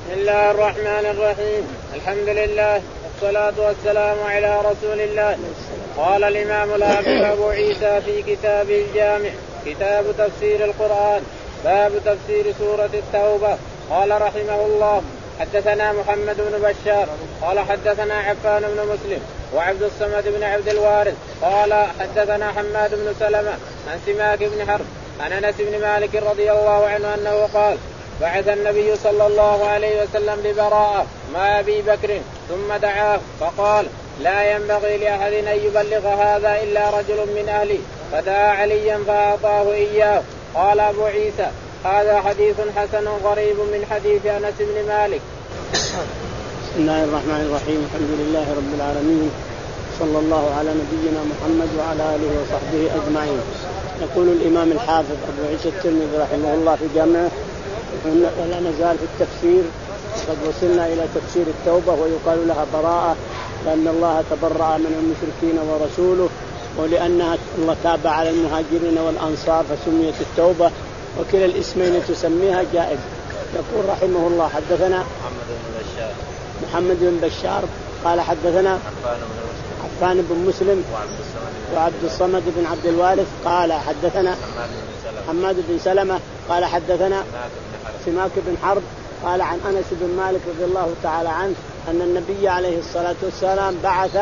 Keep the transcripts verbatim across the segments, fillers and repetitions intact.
بسم الله الرحمن الرحيم. الحمد لله والصلاة والسلام على رسول الله. قال الإمام الحافظ أبو عيسى في كتابه الجامع كتاب تفسير القرآن باب تفسير سورة التوبة. قال رحمه الله حدثنا محمد بن بشار قال حدثنا عفان بن مسلم وعبد الصمد بن عبد الوارث قال حدثنا حماد بن سلمة عن سماك بن حرب عن أنس بن مالك رضي الله عنه أنه قال بعث النبي صلى الله عليه وسلم ببراءة مع أبي بكر ثم دعاه فقال لا ينبغي لأحد أن يبلغ هذا إلا رجل من أهلي فدعا عليا فأعطاه إياه. قال أبو عيسى هذا حديث حسن غريب من حديث أنس بن مالك. بسم الله الرحمن الرحيم. الحمد لله رب العالمين صلى الله على نبينا محمد وعلى آله وصحبه أجمعين. يقول الإمام الحافظ أبو عيسى الترمذي رحمه الله في جامعه ولا نزال في التفسير قد وصلنا إلى تفسير التوبة ويقال لها براءة لأن الله تبرأ من المشركين ورسوله ولأنها الله تاب على المهاجرين والأنصار فسميت التوبة وكلا الاسمين تسميها جائز. يقول رحمه الله حدثنا محمد بن بشار محمد بن بشار قال حدثنا عفان بن مسلم وعبد الصمد بن عبد الوارث قال حدثنا حماد بن سلمة قال حدثنا سماك بن حرب قال عن أنس بن مالك رضي الله تعالى عنه أن النبي عليه الصلاة والسلام بعث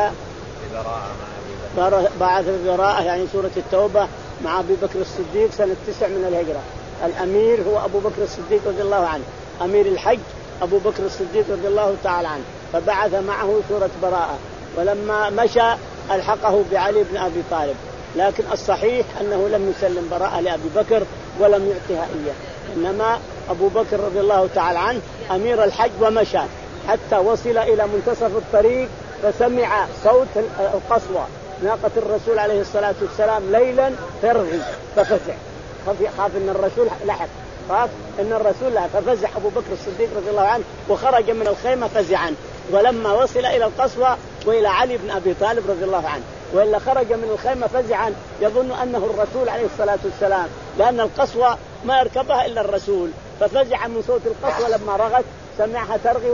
بعث براءة يعني سورة التوبة مع أبي بكر الصديق سنة تسع من الهجرة. الأمير هو أبو بكر الصديق رضي الله عنه أمير الحج أبو بكر الصديق رضي الله تعالى عنه فبعث معه سورة براءة ولما مشى ألحقه بعلي بن أبي طالب لكن الصحيح أنه لم يسلم براءة لأبي بكر ولم يعطيها إياه إنما أبو بكر رضي الله تعالى عنه أمير الحج ومشى حتى وصل إلى منتصف الطريق فسمع صوت القصوى ناقة الرسول عليه الصلاة والسلام ليلا ترغي ففزع خاف إن الرسول لحق خاف إن الرسول لحق ففزع أبو بكر الصديق رضي الله عنه وخرج من الخيمة فزعا. ولما وصل إلى القصوى وإلى علي بن أبي طالب رضي الله عنه وإلا خرج من الخيمة فزعا يظن أنه الرسول عليه الصلاة والسلام لأن القصوى ما يركبها إلا الرسول ففزع من صوت القصوى لما رغت سمعها ترغي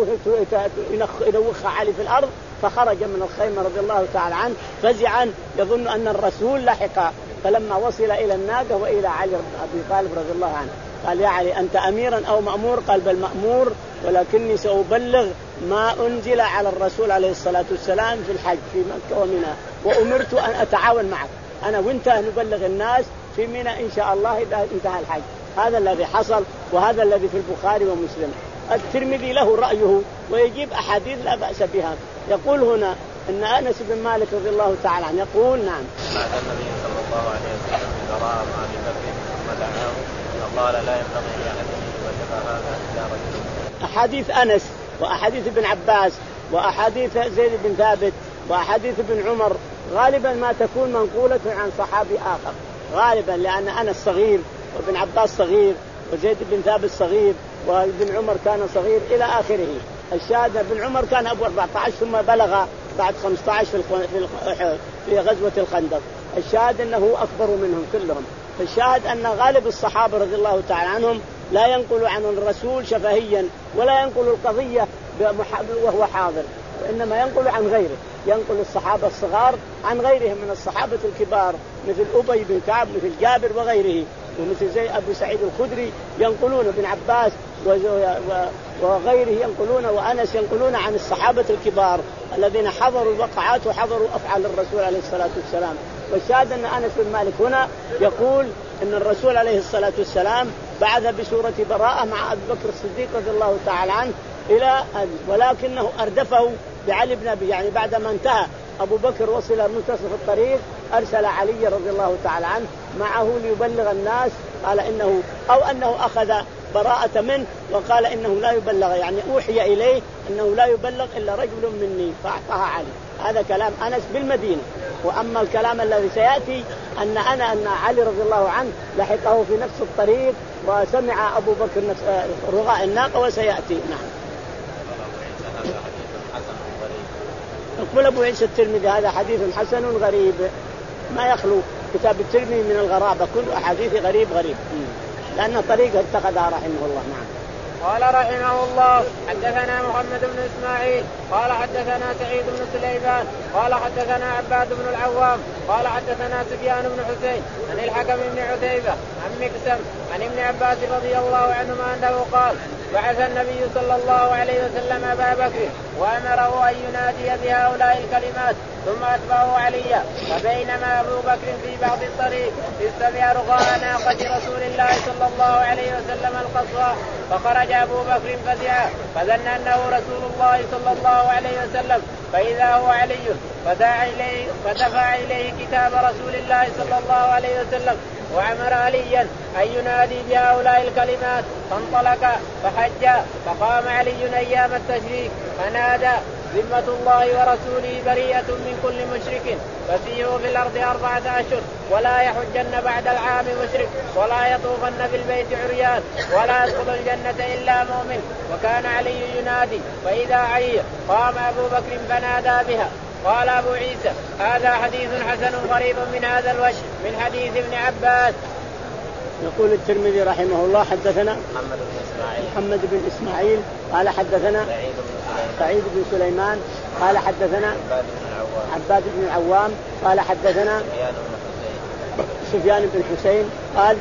وينوخها علي في الأرض فخرج من الخيمة رضي الله تعالى عنه فزعا يظن أن الرسول لحق. فلما وصل إلى الناقة وإلى علي بن أبي طالب رضي الله عنه قال يا علي أنت أميرا أو مأمور؟ قال بل مأمور ولكني سأبلغ ما أنزل على الرسول عليه الصلاة والسلام في الحج في مكة ومنى وأمرت أن أتعاون معك أنا وإنت نبلغ الناس في منى إن شاء الله إذا انتهى الحج. هذا الذي حصل وهذا الذي في البخاري ومسلم. الترمذي له رأيه ويجيب أحاديث لا بأس بها. يقول هنا أن أنس بن مالك رضي الله تعالى عنه يقول نعم بعد النبي صلى الله عليه وسلم براءة مع أبي بكر ثم دعاه فقال لا ينبغي لأحد أن يبلغ هذا إلا رجل. أحاديث أنس وأحاديث ابن عباس وأحاديث زيد بن ثابت وأحاديث ابن عمر غالبا ما تكون منقولة عن صحابي آخر غالبا لأن أنس صغير وابن عباس صغير وزيد بن ثابت صغير وابن عمر كان صغير إلى آخره. الشاهد ابن عمر كان أبو أربعة عشر ثم بلغ بعد خمسة عشر في في غزوة الخندق. الشاهد أنه أكبر منهم كلهم. فالشاهد أن غالب الصحابة رضي الله تعالى عنهم لا ينقل عن الرسول شفهيا ولا ينقل القضية وهو حاضر وإنما ينقل عن غيره. ينقل الصحابة الصغار عن غيرهم من الصحابة الكبار مثل أبي بن كعب مثل جابر وغيره ومثل زي أبو سعيد الخدري ينقلون ابن عباس وغيره ينقلون وأنس ينقلون عن الصحابة الكبار الذين حضروا الوقعات وحضروا أفعال الرسول عليه الصلاة والسلام. والشاهد أن أنس بن مالك هنا يقول أن الرسول عليه الصلاة والسلام بعث بسورة براءة مع أبي بكر الصديق رضي الله تعالى عنه إلى ولكنه أردفه بعلي بن أبي يعني بعدما انتهى أبو بكر وصل منتصف الطريق أرسل علي رضي الله تعالى عنه معه ليبلغ الناس قال إنه أو أنه أخذ براءة منه وقال إنه لا يبلغ يعني أوحي إليه أنه لا يبلغ إلا رجل مني فأعطاها علي. هذا كلام أنس بالمدينة. وأما الكلام الذي سيأتي أن أنا أن علي رضي الله عنه لحقه في نفس الطريق وسمع أبو بكر رغاء الناقة وسيأتي. نعم. يقول أبو عيسى الترمذي هذا حديث حسن غريب ما يخلو كتاب الترمذي من الغرابة كل أحاديث غريب غريب لأن طريقة اتخذها رحمه الله. نعم. قال رحمه الله حدثنا محمد بن اسماعيل قال حدثنا سعيد بن سليمان قال حدثنا عباد بن العوام قال حدثنا سفيان بن حسين عن الحكم بن عتيبة عن مقسم عن ابن عباس رضي الله عنهما انه قال بعث النبي صلى الله عليه وسلم ابا بكر وامره ان ينادي بهؤلاء الكلمات ثم اتبعه عليا. فبينما ابو بكر في بعض الطريق استمع رغاء ناقة رسول الله صلى الله عليه وسلم القصوى فخرج ابو بكر فزعا فظن انه رسول الله صلى الله عليه وسلم فاذا هو علي فدعا اليه فدفع اليه كتاب رسول الله صلى الله عليه وسلم وأمر عليا أن ينادي بهؤلاء الكلمات فانطلق فحج. فقام علي أيام التشريك فنادى ذمة الله ورسوله بريئة من كل مشرك فسيروا في الأرض أربعة أشهر ولا يحجن بعد العام مشرك ولا يطوفن بالبيت عريان ولا يدخل الجنة إلا مؤمن. وكان علي ينادي فإذا علي قام أبو بكر فنادى بها. قال أبو عيسى هذا حديث حسن غريب من هذا الوجه من حديث ابن عباس. يقول الترمذي رحمه الله حدثنا محمد بن إسماعيل محمد بن إسماعيل قال حدثنا سعيد بن سليمان سعيد بن سليمان قال حدثنا عباد بن العوام عباد بن العوام قال حدثنا سفيان بن حسين سفيان بن حسين قال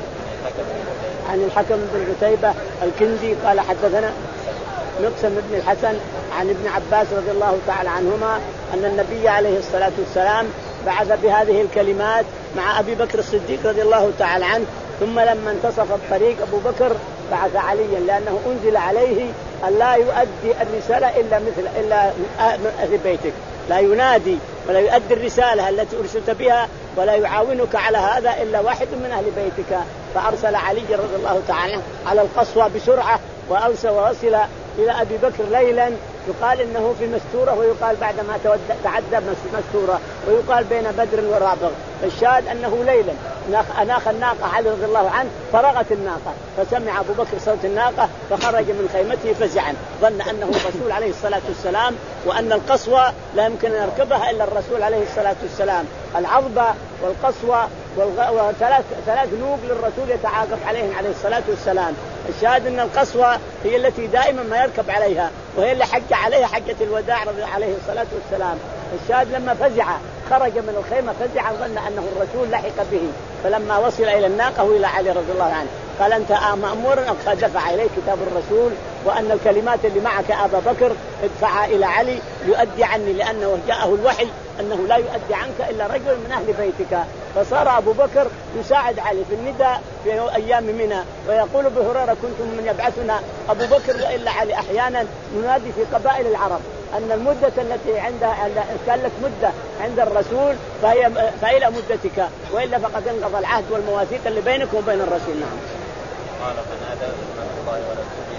عن الحكم بن عتيبة الكندي قال حدثنا مقسم بن الحسن عن ابن عباس رضي الله تعالى عنهما أن النبي عليه الصلاة والسلام بعث بهذه الكلمات مع أبي بكر الصديق رضي الله تعالى عنه. ثم لما انتصف الطريق أبو بكر بعث عليا لأنه أنزل عليه أن لا يؤدي الرسالة إلا مثل إلا من أهل بيتك، لا ينادي ولا يؤدي الرسالة التي أرسلت بها ولا يعاونك على هذا إلا واحد من أهل بيتك. فأرسل علي رضي الله تعالى على القصوى بسرعة وأرسل ووصل إلى أبي بكر ليلا يقال إنه في مستورة ويقال بعدما تعدى مستورة ويقال بين بدر ورابغ. الشاهد أنه ليلا أناخ الناقة علي رضي الله عنه فرغت الناقة فسمع أبو بكر صوت الناقة فخرج من خيمته فزعا ظن أنه الرسول عليه الصلاة والسلام وأن القصوى لا يمكن أن يركبها إلا الرسول عليه الصلاة والسلام. العضبة والقصوى وثلاث ثلاث نوق للرسول يتعاقب عليهم عليه الصلاة والسلام. الشاهد أن القصوى هي التي دائما ما يركب عليها وهي اللي حج عليها حجة الوداع عليه الصلاة والسلام. الشاهد لما فزع خرج من الخيمة فزعا ظن أنه الرسول لحق به. فلما وصل إلى الناقة وإلى علي رضي الله عنه قال أنت مأمور فدفع إليه كتاب الرسول وأن الكلمات اللي معك أبا بكر ادفعها إلى علي يؤدي عني لأنه جاءه الوحي أنه لا يؤدي عنك إلا رجل من أهل بيتك. فصار أبو بكر يساعد علي في النداء في أيام منى ويقول بهريرة كنتم من يبعثنا أبو بكر وإلا علي أحيانا ننادي في قبائل العرب أن المدة التي عندها كانت مدة عند الرسول فهي فإلى مدتك وإلا فقد انقضى العهد والمواثيق اللي بينك وبين الرسول. نعم. قال فنادى ذمة الله ورسوله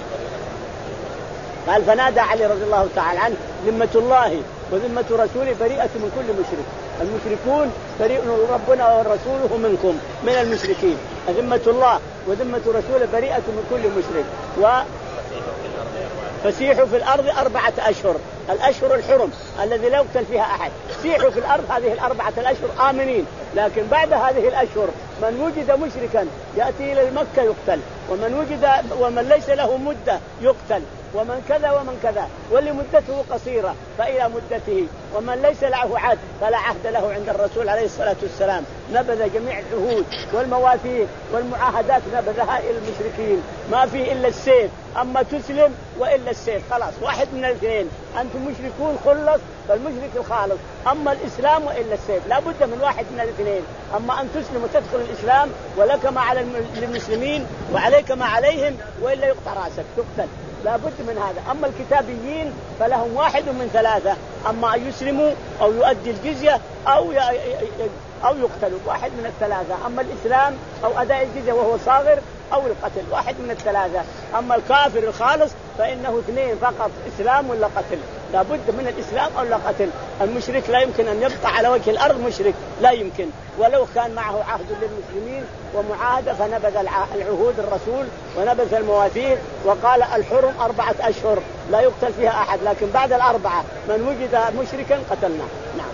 قال فنادى علي رضي الله تعالى عنه ذمة الله وذمة رسوله بريئة من كل مشرك. المشركون بريء ربنا ورسوله منكم من المشركين. ذمة الله وذمة رسوله بريئة من كل مشرك. و فسيحوا في الأرض أربعة أشهر الأشهر الحرم الذي لا يقتل فيها أحد. سيحوا في الأرض هذه الأربعة الأشهر آمنين. لكن بعد هذه الأشهر من وجد مشركا يأتي إلى مكة يقتل ومن وجد ومن ليس له مدة يقتل ومن كذا ومن كذا واللي مدته قصيرة فإلى مدته ومن ليس له عهد فلا عهد له عند الرسول عليه الصلاة والسلام. نبذ جميع العهود والمواثيق والمعاهدات نبذها إلى المشركين. ما فيه إلا السيف أما تسلم وإلا السيف خلاص واحد من الاثنين. أنتم مشركون خلص فالمشرك الخالص أما الإسلام وإلا السيف لا بد من واحد من الاثنين. أما أن تسلم وتدخل الإسلام ولك ما على المسلمين وعليك ما عليهم وإلا يقطع رأسك تقتل لا بد من هذا. أما الكتابيين فلهم واحد من ثلاثة أما أن يسلموا أو يؤدي الجزية أو ي... أو يقتلوا واحد من الثلاثة. أما الإسلام أو أداء الجزية وهو صاغر أو القتل واحد من الثلاثة. أما الكافر الخالص فإنه اثنين فقط إسلام ولا قتل لا بد من الإسلام أو لا قتل. المشرك لا يمكن أن يبقى على وجه الأرض مشرك لا يمكن ولو كان معه عهد للمسلمين ومعاهدة فنبذ العهود الرسول ونبذ المواثيق وقال الحرم أربعة أشهر لا يقتل فيها أحد لكن بعد الأربعة من وجد مشركا قتلنا. نعم.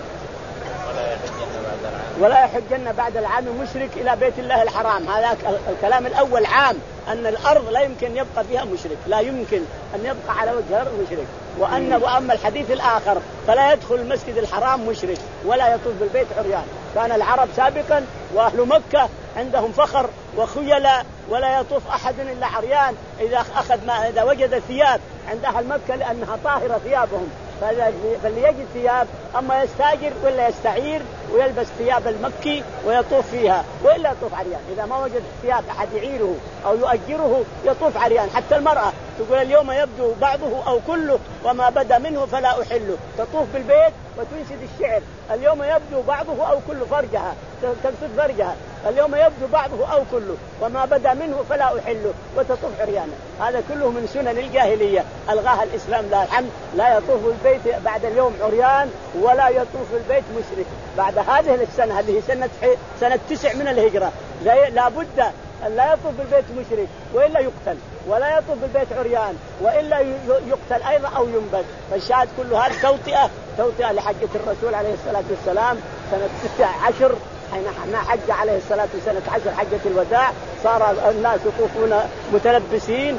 ولا يحجن بعد العام ولا يحجن بعد العام مشرك إلى بيت الله الحرام. هذا الكلام الأول عام أن الأرض لا يمكن يبقى فيها مشرك، لا يمكن أن يبقى على وجه الأرض مشرك. وأن وأما الحديث الآخر فلا يدخل المسجد الحرام مشرك ولا يطوف بالبيت عريان. كان العرب سابقا وأهل مكة عندهم فخر وخيلاء ولا يطوف أحد إلا عريان إذا أخذ ما إذا وجد ثياب عند أهل مكة لأنها طاهرة ثيابهم، فليجد ثياب، أما يستاجر ولا يستعير ويلبس ثياب المكي ويطوف فيها وإلا يطوف عريان. إذا ما وجد ثياب أحد يعيره أو يؤجره يطوف عريان. حتى المرأة تقول اليوم يبدو بعضه أو كله وما بدا منه فلا أحله، تطوف بالبيت وتنشد الشعر اليوم يبدو بعضه أو كله، فرجها تقصد فرجها اليوم يبدو بعضه أو كله وما بدا منه فلا أحله وتطوف عريانا. هذا كله من سنن الجاهلية ألغاها الإسلام لا الحمد. لا يطوف البيت بعد اليوم عريان ولا يطوف البيت مشرك بعد هذه السنة اللي هي سنة سنة تسع من الهجرة. لا بد أن لا يطوف بالبيت مشرك وإلا يقتل، ولا يطوف بالبيت عريان وإلا يقتل أيضا أو ينبذ. فالشاهد كل هذا توطئة توطئة لحجة الرسول عليه الصلاة والسلام سنة تسع عشر حين حج عليه الصلاة والسلام سنة عشر حجة الوداع. صار الناس يطوفون متلبسين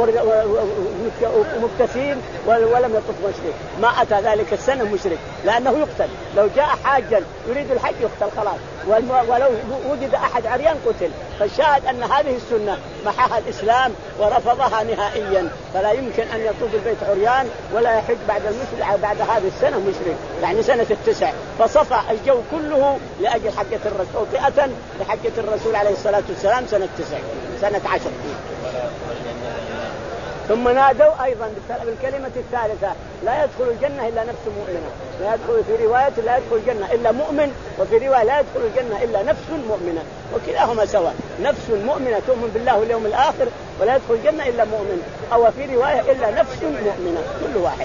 ومبتسين ولم يطوف مشرك. ما أتى ذلك السنة مشرك لأنه يقتل. لو جاء حاجا يريد الحج يقتل خلاص، ولو وجد أحد عريان قتل. فالشاهد أن هذه السنة محاها الإسلام ورفضها نهائيا. فلا يمكن أن يطوف البيت عريان ولا يحج بعد المشرك بعد هذه السنة مشرك، يعني سنة التسع. فصفى الجو كله لأجل حجة الرسول توطئة لحجة الرسول عليه الصلاة والسلام سنة تسع سنة عشر. ثم نادوا أيضا بالكلمة الثالثة لا يدخل الجنة إلا نفس مؤمنة. لا يدخل في رواية لا يدخل الجنة إلا مؤمن، وفي رواية لا يدخل الجنة إلا نفس مؤمنة، وكلاهما سواء. نفس مؤمنة تؤمن بالله واليوم الآخر ولا يدخل الجنة إلا مؤمن، أو في رواية إلا نفس مؤمنة، كل واحد.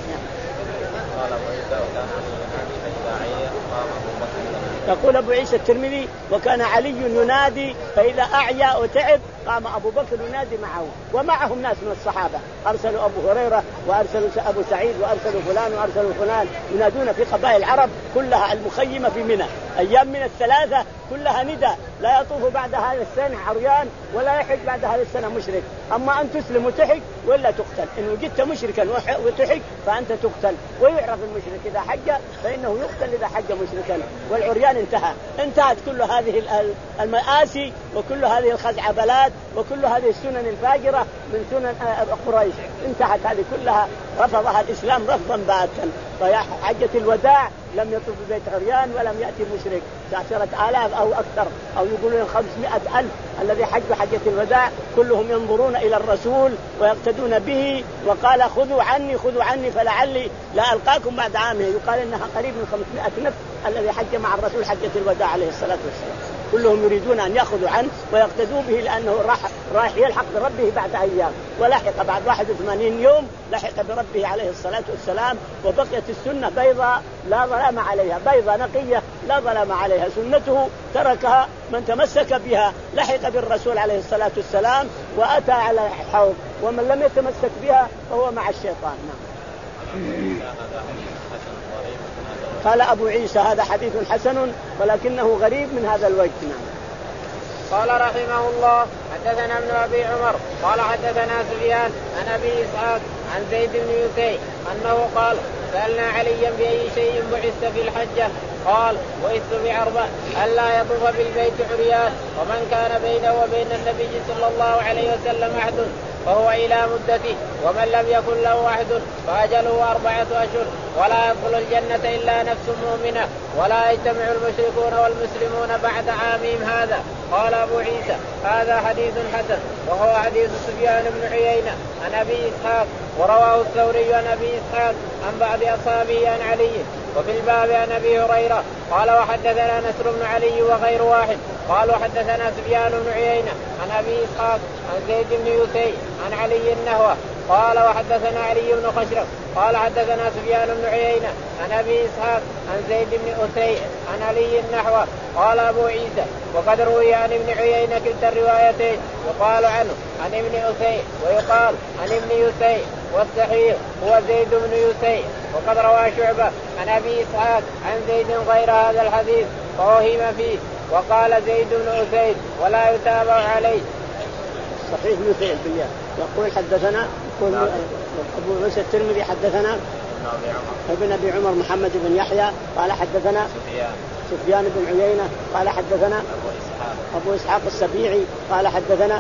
يقول أبو عيسى الترمذي وكان علي ينادي فإذا أعيا وتعب قام أبو بكر ينادي معه، ومعهم ناس من الصحابة أرسلوا أبو هريرة وأرسلوا أبو سعيد وأرسلوا فلان وأرسلوا فلان ينادون في قبائل العرب كلها المخيمة في منى أيام من الثلاثة كلها ندى. لا يطوف بعد هذا السنة عريان ولا يحج بعد هذا السنة مشرك. أما أن تسلم وتحج ولا تقتل. إن وجدت مشركا وتحج فأنت تقتل. ويعرف المشرك إذا حج فإنه يقتل إذا حج مشركا. والعريان انتهى انتهت كل هذه المآسي وكل هذه الخزعبلات وكل هذه السنن الفاجرة من سنن قريش انتهت هذه كلها. رفضها الإسلام رفضا باتا. فحجة الوداع لم يطوف ببيت عريان ولم يأتي مشرك. عشرة آلاف أو أكثر أو يقولون خمسمائة ألف الذي حج حجة الوداع كلهم ينظرون إلى الرسول ويقتدون به. وقال خذوا عني خذوا عني فلعلي لا ألقاكم بعد عامه. يقال إنها قريب من خمسمائة نفس الذي حج مع الرسول حجة الوداع عليه الصلاة والسلام. كلهم يريدون أن يأخذوا عنه ويقتدوا به لأنه راح راح يلحق بربه بعد أيام. ولحق بعد واحد وثمانين يوم لحق بربه عليه الصلاة والسلام. وبقيت السنة بيضاء لا ظلام عليها، بيضاء نقية لا ظلام عليها. سنته تركها من تمسك بها لحق بالرسول عليه الصلاة والسلام وأتى على الحوض، ومن لم يتمسك بها فهو مع الشيطان. قال أبو عيسى هذا حديث حسن ولكنه غريب من هذا الوجه. قال رحمه الله حدثنا ابن أبي عمر قال حدثنا سفيان عن أبي إسحاق عن زيد بن يسي أنه قال سألنا عليا بأي شيء بعثت في الحجة قال بعثت بعربة ألا يطوف بالبيت عريان ومن كان بينه وبين النبي صلى الله عليه وسلم عهد فهو إلى مدته ومن لم يكن له عهد فأجله أربعة أشهر ولا يدخل الجنة إلا نفس مؤمنة ولا يجتمع المشركون والمسلمون بعد عامهم هذا. قال أبو عيسى هذا حديث حسن وهو حديث سفيان بن عيينة عن أبي إسحاق ورواه الثوري عن أبي إسحاق عن بعض أصحابه عن علي. وفي الباب عن أبي هريرة قال وحدثنا نصر بن علي وغير واحد قالوا حدثنا سفيان بن عيينة عن أبي إسحاق عن زيد بن يسي عن علي النهوة قال وحدثنا علي بن خشرف قال حدثنا سفيان بن عيينة عن أبي إسحاق عن زيد بن أسي عن علي النحوة. قال أبو عيسى وقد روي عن ابن عيينة كلتا الروايتين يقال عنه عن ابن أسي ويقال عن ابن يسي والصحيح هو زيد بن يسي. وقد روى شعبة عن أبي إسحاق عن زيد غير هذا الحديث فوهم فيه وقال زيد بن أسيد ولا يتابع عليه. صحيح مثيل بالياء. يقول حدثنا يقول أبو عيسى الترمذي حدثنا ابن أبي عمر محمد بن يحيى قال حدثنا سفيان سفيان بن عيينة قال حدثنا أبو إسحاق أبو إسحاق السبيعي قال حدثنا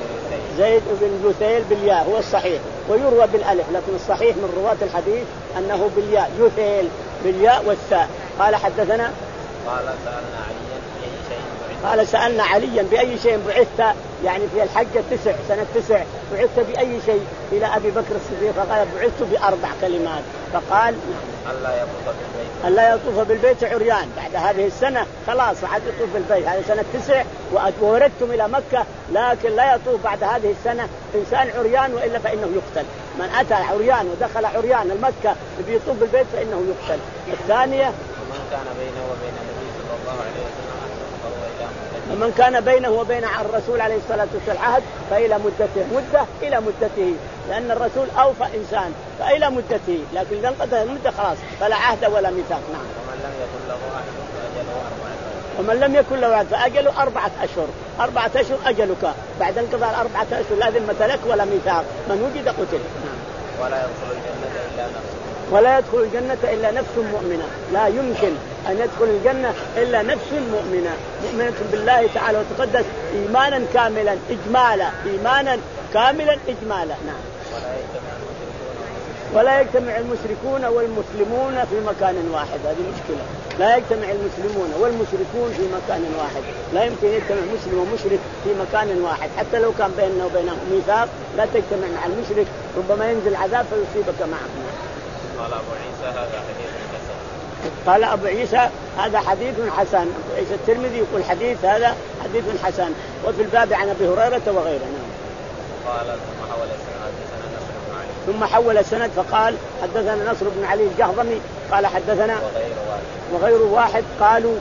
زيد زيد بن يثيل بالياء هو الصحيح، ويروى بالألف، لكن الصحيح من رواة الحديث أنه بالياء يثيل بالياء والثاء. قال حدثنا قال سألنا عليا بأي شيء بعثت قال سألنا عليا بأي شيء بعثت، يعني في الحجة التسع سنة تسع بعثت بأي شيء إلى أبي بكر الصديق فقال بعثت بأربع كلمات، فقال ألا يطوف بالبيت ألا يطوف بالبيت عريان. بعد هذه السنة خلاص عاد يطوف بالبيت، هذه سنة تسع ووردتم إلى مكة، لكن لا يطوف بعد هذه السنة إنسان عريان وإلا فإنه يقتل. من أتى عريان ودخل عريان المكة بيطوف بالبيت فإنه يقتل. الثانية ومن كان بينه وبين النبي صلى الله عليه وسلم فهو إلى مدته ومن كان بينه وبين الرسول عليه الصلاة والسلام عهد فإلى مدته، مدة إلى مدته، لأن الرسول أوفى إنسان فإلى مدته، لكن إذا انقضت المدة خلاص فلا عهد ولا ميثاق. نعم. ومن لم يكن له عهد فأجله أربعة ومن لم يكن له عهد فأجله أربعة أشهر، أربعة أشهر أجلك، بعد انقضاء الأربعة أشهر لا ذمة لك ولا ميثاق، من وجد قتل. نعم. ولا يدخل الجنة إلا نفسه ولا يدخل الجنة إلا نفس مؤمنة، لا يمكن أن يدخل الجنة إلا نفس مؤمنة، مؤمنة بالله تعالى وتقدس إيمانا كاملا إجمالا، إيمانا كاملا إجمالا. نعم. ولا يجتمع المشركون ولا يجتمع المشركون والمسلمون في مكان واحد، هذه مشكلة، لا يجتمع المسلمون والمشركون في مكان واحد، لا يمكن يجتمع مسلم ومشرك في مكان واحد، حتى لو كان بيننا وبينهم ميثاق لا تجتمع مع المشرك، ربما ينزل عذاب فيصيبك معه. قال أبو عيسى هذا حديث حسن. قال أبو عيسى هذا حديث حسن. أبو عيسى الترمذي يقول حديث هذا حديث حسن. وفي الباب عن أبي هريرة وغيره. قال ثم حول السند حدثنا نصر بن علي ثم حول السند فقال حدثنا نصر بن علي الجهضمي قال حدثنا وغير واحد وغير واحد قالوا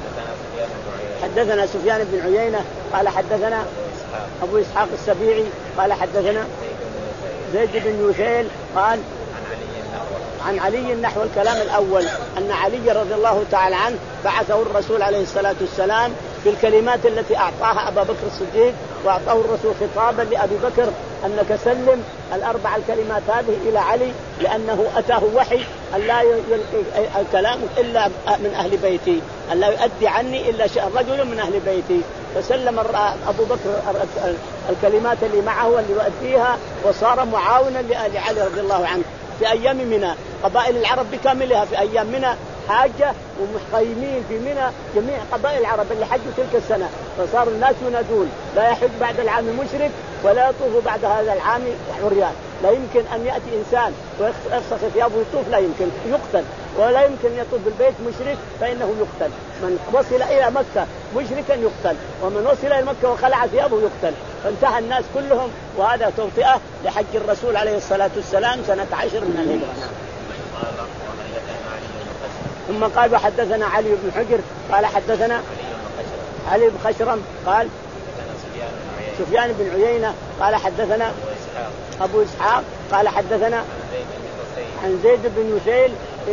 حدثنا سفيان بن عيينة حدثنا سفيان بن عيينة قال حدثنا أبو إسحاق أبو إسحاق السبيعي قال حدثنا زيد بن زيد بن يثيل قال عن علي النحو عن علي نحو الكلام الأول، أن علي رضي الله تعالى عنه بعثه الرسول عليه الصلاة والسلام في الكلمات التي أعطاها أبا بكر الصديق، وأعطاه الرسول خطابا لأبي بكر أنك سلم الأربع الكلمات هذه إلى علي، لأنه أتاه وحي أن لا يلقي الكلام إلا من أهل بيتي، أن لا يؤدي عني إلا رجل من أهل بيتي. فسلم أبو بكر الكلمات اللي معه واللي يؤديها، وصار معاونا لعلي رضي الله عنه. في أيام منى قبائل العرب بكاملها في أيام منى حاجة ومخيمين في منى جميع قبائل العرب اللي حجوا تلك السنة، فصار الناس ينادون لا يحج بعد العام مشرك ولا يطوف بعد هذا العام عريان. لا يمكن أن يأتي إنسان ويفسخ ثيابه ويطوف، لا يمكن، يقتل. ولا يمكن يطوف بالبيت مشرك فإنه يقتل. من وصل إلى مكة مشركا يقتل، ومن وصل إلى مكة وخلع ثيابه يقتل. فانتهى الناس كلهم، وهذا توطئة لحج الرسول عليه الصلاة والسلام سنة عشر من الهجرة. ثم قال وحدثنا علي بن حجر قال حدثنا علي بن خشرم قال سفيان بن عيينة قال حدثنا أبو إسحاق قال حدثنا عن زيد بن يثيل.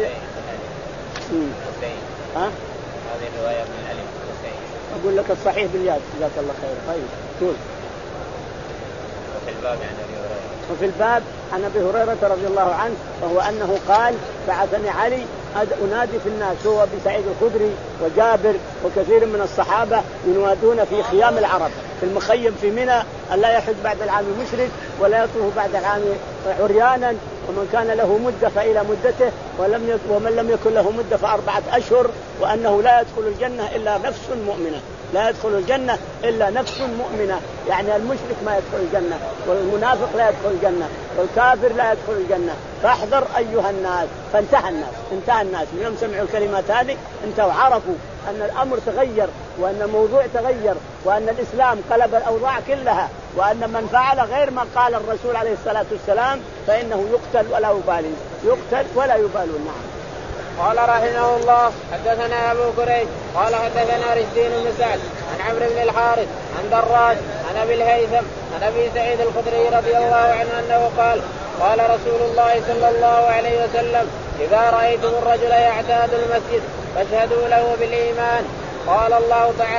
ها؟ هذه الرواية من علي بن حسين. أقول لك الصحيح بالياد جزاك الله خير. طيب قول. وفي الباب عن أبي هريرة وفي الباب عن أبي هريرة رضي الله عنه وهو أنه قال بعثني علي أنادي في الناس، هو بسعيد الخدري وجابر وكثير من الصحابة ينادون في خيام العرب في المخيم في منى أن لا يحج بعد العام مشرك ولا يطوف بعد العام عريانا، ومن كان له مدة فإلى مدته، ولم يك... ومن لم يكن له مدة فأربعة أشهر، وأنه لا يدخل الجنة إلا نفس مؤمنة، لا يدخل الجنة إلا نفس مؤمنة، يعني المشرك ما يدخل الجنة، والمنافق لا يدخل الجنة، والكافر لا يدخل الجنة. فاحذر أيها الناس. فانتهى الناس انتهى الناس من يوم سمعوا الكلمات هذه انتهوا، عرفوا أن الأمر تغير، وأن الموضوع تغير، وأن الإسلام قلب الأوضاع كلها، وأن من فعل غير ما قال الرسول عليه الصلاة والسلام فإنه يقتل ولا يبالي، يقتل ولا يبالون. نعم. قال رحمه الله حدثنا أبو كريب قال حدثنا رشدين بن سعد عن عمرو بن الحارث عن دراج عن أبي الهيثم عن أبي سعيد الخدري رضي الله عنه أنه قال قال رسول الله صلى الله عليه وسلم إذا رأيتم الرجل يعتاد المسجد فاشهدوا له بالإيمان. قال الله تعالى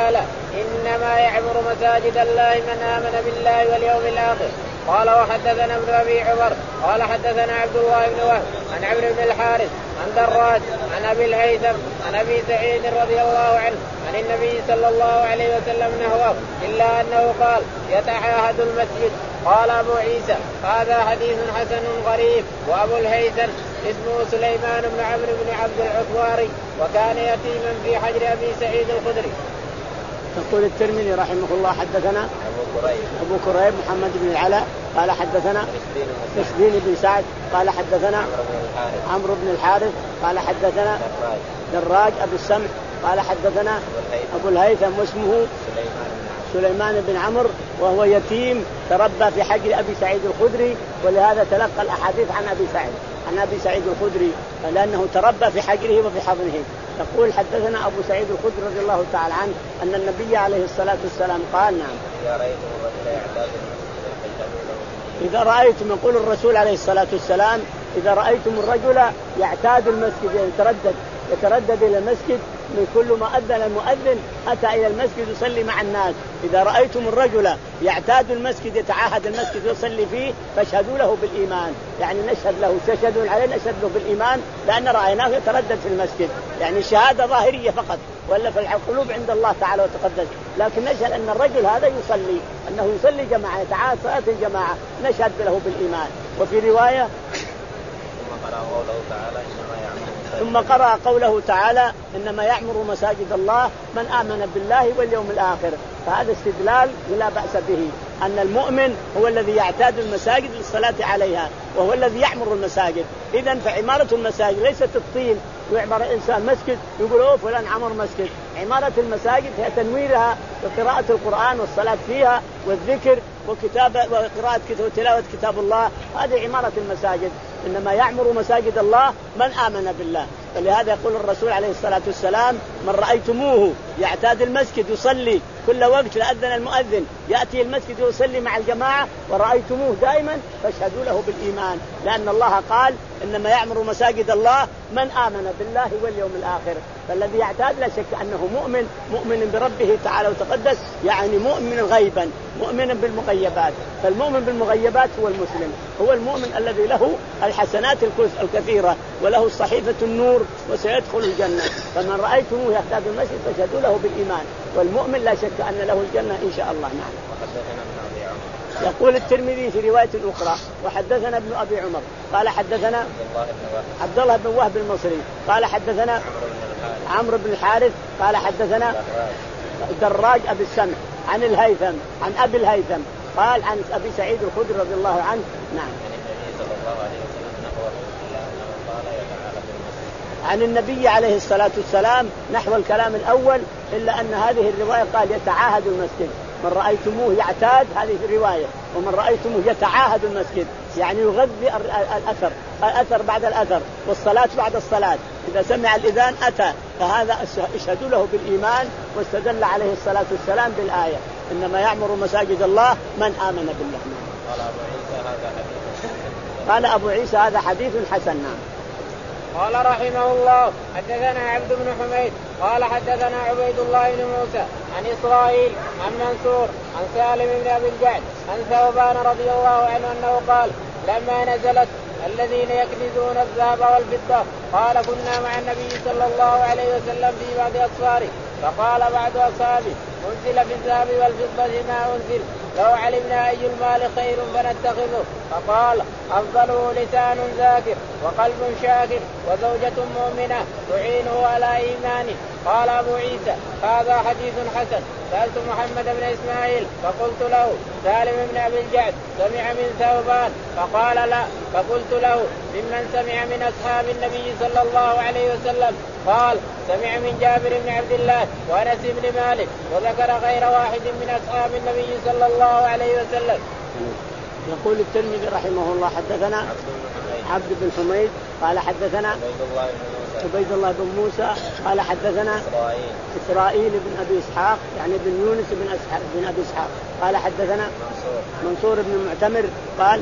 إنما يعمر مساجد الله من آمن بالله واليوم الآخر. قال وحدثنا ابن أبي عمر قال حدثنا عبد الله بن وهب عن عمرو بن الحارث عن دراج عن أبي الهيثم عن أبي سعيد رضي الله عنه عن النبي صلى الله عليه وسلم نحوه إلا أنه قال يتعاهد المسجد. قال أبو عيسى هذا حديث حسن غريب. وأبو الهيثم اسمه سليمان بن عمرو بن عبد العثواري وكان يتيما في حجر أبي سعيد الخدري. يقول الترمذي رحمه الله حدثنا أبو كريب أبو كريب محمد بن العلاء قال حدثنا مسدين بن سعد قال حدثنا عمرو بن الحارث قال حدثنا دراج أبو السمح قال حدثنا أبو الهيثم واسمه سليمان بن عمرو وهو يتيم تربى في حجر أبي سعيد الخدري ولهذا تلقى الأحاديث عن أبي سعيد عن أبي سعيد الخدري لأنه تربى في حجره وفي حضنه. يقول حدثنا أبو سعيد الخدري رضي الله تعالى عنه أن النبي عليه الصلاة والسلام قال نعم إذا رأيتم يقول الرسول عليه الصلاة والسلام إذا رأيتم الرجل يعتاد المسجد يتردد يتردد إلى المسجد من كل ما أذن المؤذن أتى إلى المسجد يصلي مع الناس. إذا رأيتم الرجل يعتاد المسجد يتعاهد المسجد يصلي فيه فاشهدوا له بالإيمان يعني نشهد له تشهدون عليه نشهد له بالإيمان لأن رأيناه يتردد في المسجد يعني شهادة ظاهرية فقط ولا في القلوب عند الله تعالى وتقدس لكن نشهد أن الرجل هذا يصلي أنه يصلي جماعة يتعاهد صلاة الجماعة نشهد له بالإيمان. وفي رواية ثم قرأ قوله تعالى إنما يعمر مساجد الله من آمن بالله واليوم الآخر. فهذا استدلال لا بأس به أن المؤمن هو الذي يعتاد المساجد للصلاة عليها وهو الذي يعمر المساجد. إذن فعمارة المساجد ليست الطين ويعمر الإنسان مسجد يقول أوه فلان عمر مسجد. عمارة المساجد هي تنويرها وقراءة القرآن والصلاة فيها والذكر وكتابة وقراءة وتلاوة كتاب الله. هذه عمارة المساجد. إنما يعمر مساجد الله من آمن بالله. فلهذا يقول الرسول عليه الصلاة والسلام من رأيتموه يعتاد المسجد يصلي كل وقت لأذن المؤذن يأتي المسجد يصلي مع الجماعة ورأيتموه دائما فاشهدوا له بالإيمان لأن الله قال إنما يعمر مساجد الله من آمن بالله واليوم الآخر. فالذي يعتاد لا شك أنه مؤمن مؤمن بربه تعالى وتقدس يعني مؤمن غيبا مؤمن بالمغيبات. فالمؤمن بالمغيبات هو المسلم هو المؤمن الذي له الحسنات الكثيرة وله صحيفة النور وسيدخل الجنة. فمن رأيتموه يعتاد المسجد فاشهدوا له بالإيمان والمؤمن لا شك أن له الجنة إن شاء الله. نعم. يقول الترمذي في رواية أخرى وحدثنا ابن أبي عمر قال حدثنا عبد الله بن وهب المصري قال حدثنا عمرو بن الحارث قال حدثنا دراج أبي السمح عن الهيثم عن أبي الهيثم قال عن أبي سعيد الخدري رضي الله عنه. نعم. عن النبي عليه الصلاة والسلام نحو الكلام الأول إلا أن هذه الرواية قال يتعاهد المسجد. من رأيتموه يعتاد هذه الرواية ومن رأيتموه يتعاهد المسجد يعني يغذي الأثر الأثر بعد الأثر والصلاة بعد الصلاة. إذا سمع الإذان أتى فهذا اشهدوا له بالإيمان واستدل عليه الصلاة والسلام بالآية إنما يعمر مساجد الله من آمن بالله. قال أبو عيسى هذا حديث حسن. نعم. قال رحمه الله حدثنا عبد بن حميد قال حدثنا عبيد الله بن موسى عن إسرائيل عن منصور عن سالم بن أبي الجعد عن ثوبان رضي الله عنه أنه قال لما نزلت الذين يكنزون الذهب والفضة قال كنا مع النبي صلى الله عليه وسلم في بعض أسفاره فقال بعض أصحابه أنزل في الذهب والفضة ما أنزل لو علمنا أي المال خير فنتخذه. فقال أفضله لسان ذاكر وقلب شاكر وزوجة مؤمنة تعينه على إيمانه. قال أبو عيسى هذا حديث حسن. سألت محمد بن إسماعيل فقلت له سالم بن أبي الجعد سمع من ثوبان فقال لا فقلت له ممن سمع من أصحاب النبي صلى الله عليه وسلم قال سمع من جابر بن عبد الله وأنس بن مالك وذكر غير واحد من أصحاب النبي صلى الله عليه وسلم. يقول الترمذي رحمه الله حدثنا عبد بن حميد قال حدثنا عبيد الله بن موسى قال حدثنا إسرائيل, إسرائيل بن أبي إسحاق يعني بن يونس بن, أسحاق بن أبي إسحاق قال حدثنا منصور, منصور بن المعتمر قال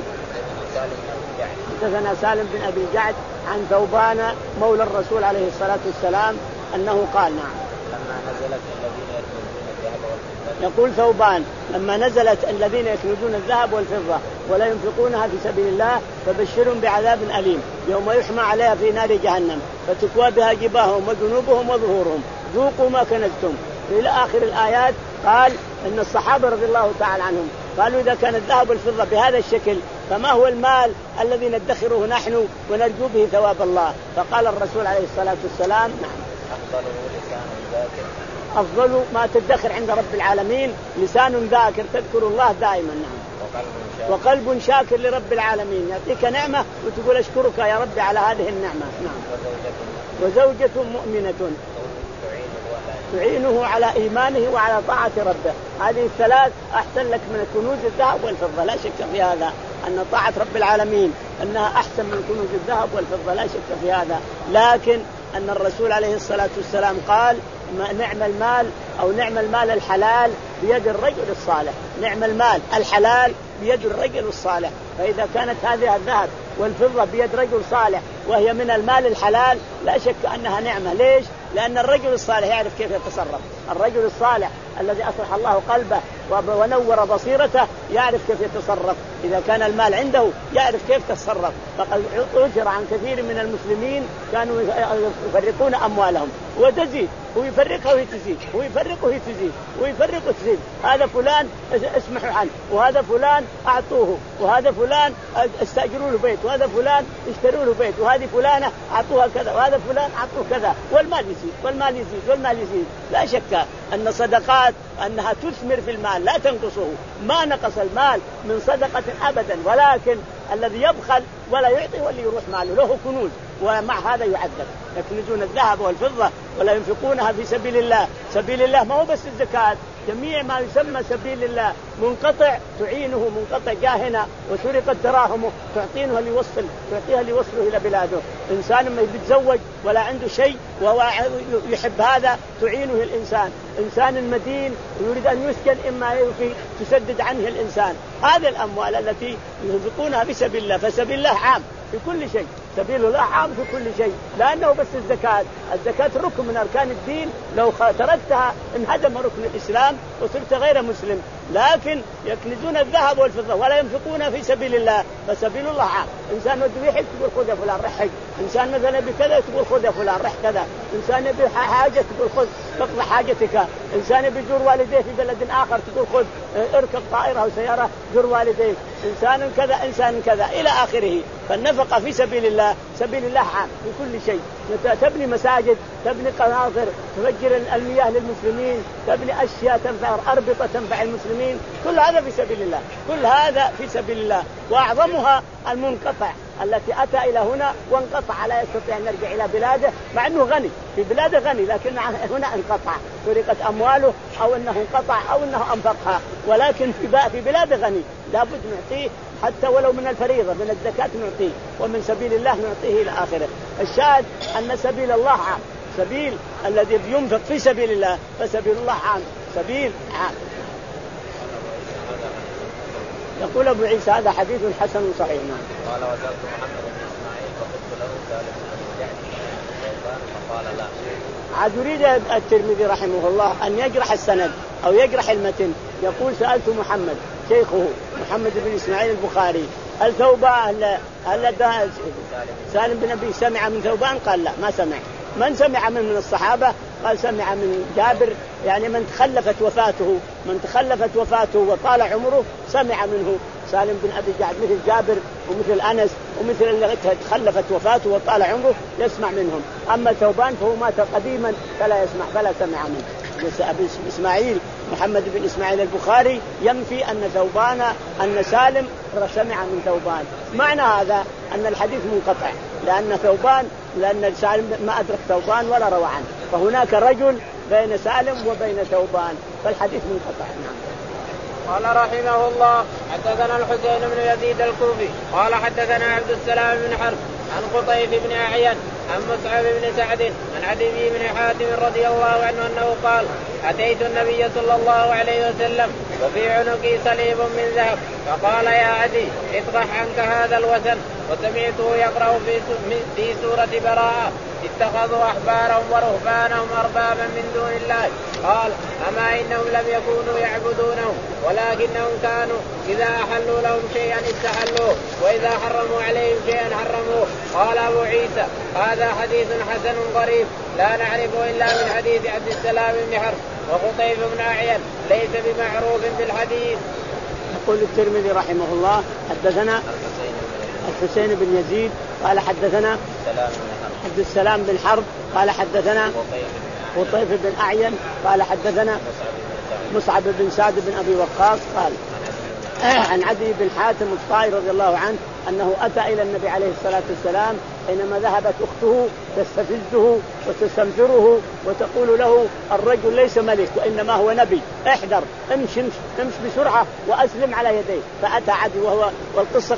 حدثنا سالم بن أبي الجعد عن ثوبان مولى الرسول عليه الصلاة والسلام أنه قال نعم لما نزلت الذين يكنزون الذهب يقول ثوبان لما نزلت الذين يكنزون الذهب والفضة ولا ينفقونها في سبيل الله فبشرهم بعذاب أليم يوم يحمى عليها في نار جهنم فتكوى بها جباههم وجنوبهم وظهورهم ذوقوا ما كنزتم إلى آخر الآيات. قال إن الصحابة رضي الله تعالى عنهم قالوا إذا كان الذهب والفضة بهذا الشكل فما هو المال الذي ندخره نحن ونرجو به ثواب الله؟ فقال الرسول عليه الصلاة والسلام نعم أفضل لسان ذاكر أفضل ما تدخر عند رب العالمين لسان ذاكر تذكر الله دائما. نعم وقلب, وقلب شاكر لرب العالمين يعطيك نعمة وتقول أشكرك يا رب على هذه النعمة. نعم وزوجة مؤمنة تعينه على إيمانه وعلى طاعة ربه. هذه الثلاث أحسن لك من كنوز الذهب والفضة لا شك في هذا أن طاعة رب العالمين أنها أحسن من كنوز الذهب والفضة لا شك في هذا. لكن أن الرسول عليه الصلاة والسلام قال نعم المال أو نعم المال الحلال بيد الرجل الصالح. نعم المال الحلال بيد الرجل الصالح. فإذا كانت هذه الذهب والفضة بيد رجل صالح وهي من المال الحلال لا شك أنها نعمة. ليش؟ لأن الرجل الصالح يعرف كيف يتصرف. الرجل الصالح الذي أصلح الله قلبه ونور بصيرته يعرف كيف يتصرف. إذا كان المال عنده يعرف كيف يتصرف. فقد أثر عن كثير من المسلمين كانوا يفرقون أموالهم وتزيد ويفرقها ويتزيد ويفرقه ويتزيد ويفرقه ويتزيد. هذا فلان اسمحوا عنه وهذا فلان أعطوه وهذا فلان استأجروا له بيت وهذا فلان اشتروا له بيت وهذه فلانة أعطوها كذا وهذا فلان أعطوه كذا والمال يزيد والمال يزيد والمال يزيد. لا شك أن صدقات أنها تثمر في المال لا تنقصه. ما نقص المال من صدقة أبدا ولكن الذي يبخل ولا يعطي واللي يروح ماله له كنوز ومع هذا يعذب. يكنزون الذهب والفضة ولا ينفقونها في سبيل الله. سبيل الله ما هو بس الزكاة جميع ما يسمى سبيل الله منقطع تعينه منقطع جاهنا وسرقت دراهمه تعطينه ليوصل تعطيها ليوصله إلى بلاده. إنسان ما يتزوج ولا عنده شيء وهو يحب هذا تعينه الإنسان. إنسان مدين يريد أن يسكن إما يوفي تسدد عنه الإنسان. هذه الأموال التي ينفقونها في سبيل الله. فسبيل الله عام في كل شيء. سبيل الله عام في كل شيء لأنه بس الزكاة. الزكاة ركن من أركان الدين لو تركتها انهدم ركن الإسلام وصرت غير مسلم. لكن يكنزون الذهب والفضة ولا ينفقون في سبيل الله. فسبيل الله عام. إنسان يبي يحج تقول خذ يا فلان رح حج. إنسان مثلا بكذا تقول خذ يا فلان رح كذا. إنسان يبي حاجة تقول خذ تقضي حاجتك. إنسان يبي يزور والديه في بلد آخر تقول خذ اركب طائرة أو سيارة زور والديه. إنسان كذا إنسان كذا إلى آخره. فالنفقة في سبيل الله سبيل الله عام في كل شيء. تبني مساجد تبني قناطر تفجر المياه للمسلمين تبني أشياء تنفع أربطة تنفع المسلمين. كل هذا في سبيل الله. كل هذا في سبيل الله. وأعظمها المنقطع التي أتى إلى هنا وانقطع لا يستطيع أن يرجع إلى بلاده مع أنه غني في بلاده غني لكن هنا انقطع سرقت أمواله أو أنه انقطع أو أنه أنفقها. ولكن في بلاده غني لابد نعطيه حتى ولو من الفريضة من الزكاة نعطيه ومن سبيل الله نعطيه إلى آخره. الشاهد أن سبيل الله عام. سبيل الذي ينفق في سبيل الله فسبيل الله عام سبيل عام. يقول أبو عيسى هذا حديث حسن صحيح. قال وسألت محمد بن إسماعيل فقلت له سالم بن جعفر فقال لا. عاد يريد الترمذي رحمه الله أن يجرح السند أو يجرح المتن. يقول سألت محمد شيخه محمد بن إسماعيل البخاري هل ثوبان هل سالم بن أبي سمع من ثوبان؟ قال لا ما سمع. من سمع من من الصحابة؟ قال سمع من جابر يعني من تخلفت وفاته من تخلفت وفاته وطال عمره سمع منه سالم بن أبي جعد مثل جابر ومثل أنس ومثل اللي تخلفت وفاته وطال عمره يسمع منهم. أما ثوبان فهو مات قديما فلا يسمع فلا سمع منه. أبي إسماعيل محمد بن إسماعيل البخاري ينفي أن ثوبان أن سالم سمع من ثوبان. معنى هذا أن الحديث منقطع لأن ثوبان لأن سالم ما أدرك ثوبان ولا روى عنه. فهناك رجل بين سالم وبين ثوبان فالحديث منقطع. نعم. قال رحمه الله حدثنا الحسين بن يزيد الكوفي قال حدثنا عبد السلام بن حرب عن قطيف بن أعين عن مصعب بن سعد عن عدي بن حاتم رضي الله عنه أنه قال أتيت النبي صلى الله عليه وسلم وفي عنقي صليب من ذهب فقال يا عدي اطرح عنك هذا الوثن. وسمعته يقرأ في سورة براءة اتخذوا أحبارهم ورهبانهم أربابا من دون الله قال أما إنهم لم يكونوا يعبدونه ولكنهم كانوا إذا أحلوا لهم شيئا استحلوه وإذا حرموا عليهم شيئا حرموه. قال أبو عيسى هذا حديث حسن غريب لا نعرفه إلا من حديث عبد السلام بن حرب وقطيف بن أعين ليس بمعروف بالحديث. يقول الترمذي رحمه الله حدثنا الحسين بن يزيد قال حدثنا عبد السلام بن حرب قال حدثنا قطيف بن أعين قال حدثنا مصعب بن سعد بن أبي وقاص قال عن عدي بن حاتم الطائي رضي الله عنه أنه أتى إلى النبي عليه الصلاة والسلام حينما ذهبت أخته تستفزه وتستنفره وتقول له الرجل ليس ملك وإنما هو نبي احذر امشي امشي بسرعة وأسلم على يديه. فأتى عدي وهو والقصة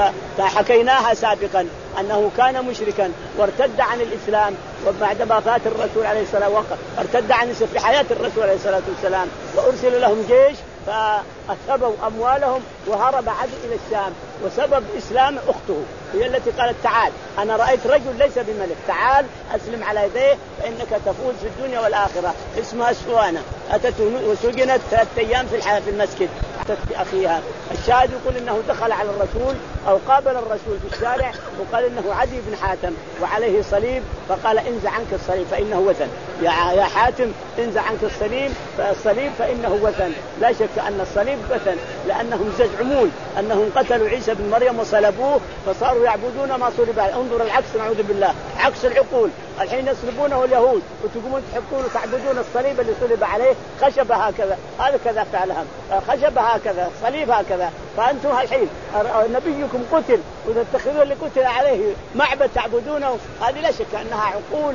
حكيناها سابقا أنه كان مشركا وارتد عن الإسلام وبعد ما فات الرسول عليه الصلاة والسلام ارتد عن في حياة الرسول عليه الصلاة والسلام وأرسل لهم جيش فأثبوا أموالهم وهرب عدي إلى الشام وسبب إسلام أخته هي التي قالت تعال أنا رأيت رجل ليس بملك تعال أسلم على يديه فإنك تفوز في الدنيا والآخرة. اسمها سوانة أتت وسجنت ثلاثة أيام في الحياة في المسجد في أخيها. الشاهد يقول إنه دخل على الرسول أو قابل الرسول في الشارع وقال إنه عدي بن حاتم وعليه صليب فقال انزع عنك الصليب فإنه وثن. يا حاتم انزع عنك الصليب فالصليب فإنه وثن. لا شك أن الصليب وثن لأنهم يزعمون أنهم قتلوا عيسى بن مريم وصلبوه فصاروا يعبدون ما صلب عليه. انظر العكس نعوذ بالله عكس العقول. الحين يصلبونه اليهود وتقومون تحطون وتعبدون الصليب اللي صلب عليه خشب هكذا هذا كذا فعلهم خشب هكذا صليب هكذا. فأنتم الحين نبيكم قتل وتتخذون اللي قتل عليه معبد تعبدونه. هذه لا شك أنها عقول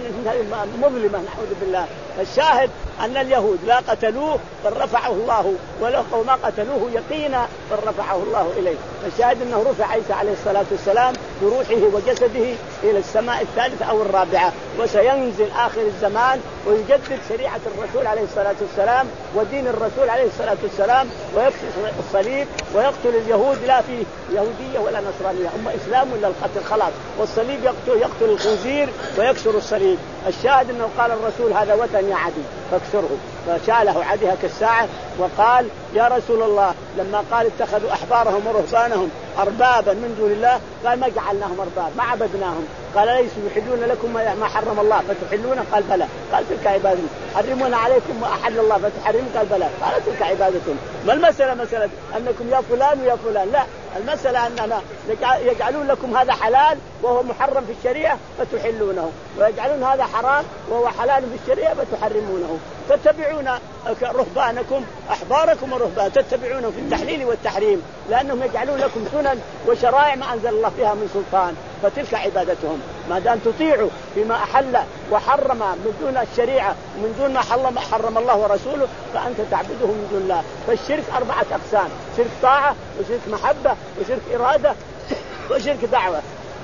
مظلمة نعوذ بالله. الشاهد أن اليهود لا قتلوه بل رفعه الله ولو ما قتلوه يقينا بل رفعه الله إليه. الشاهد أنه رفع عيسى عليه الصلاة والسلام بروحه وجسده إلى السماء الثالثة أو الرابعة وسينزل آخر الزمان ويجدد شريعة الرسول عليه الصلاة والسلام ودين الرسول عليه الصلاة والسلام ويكسر الصليب ويقتل اليهود لا فيه يهودية ولا نصرانية هم إسلام ولا القتل خلاص. والصليب يقتل, يقتل الخنزير ويكسر الصليب. الشاهد أنه قال الرسول هذا وثن يا عدي فاكسره فشاله عدي كالساعة وقال يا رسول الله لما قال اتخذوا أحبارهم ورهبانهم أربابا من دون الله قال ما جعلناهم أرباب ما عبدناهم. قال ليسوا يحلون لكم ما حرم الله فتحلونه قال بلى. قال تلك عبادتهم. حرمون عليكم ما أحل الله فتحرمون قال بلى. قال تلك عبادتهم. ما المسألة مسألة أنكم يا فلان ويا فلان لا المسألة أننا يجعلون لكم هذا حلال وهو محرم في الشريعة فتحلونه ويجعلون هذا حرام وهو حلال في الشريعة فتحرمونه. تتبعون رهبانكم أحباركم ورهبان تتبعونه في التحليل والتحريم لأنهم يجعلون لكم سنن وشرائع ما أنزل الله فيها من سلطان فتلك عبادتهم. ما دام تطيعوا فيما أحل وحرم من دون الشريعة ومن دون ما حرم الله ورسوله فأنت تعبده من دون الله. فالشرك أربعة أقسام شرك طاعة وشرك محبة وشرك إرادة وشرك دعوة.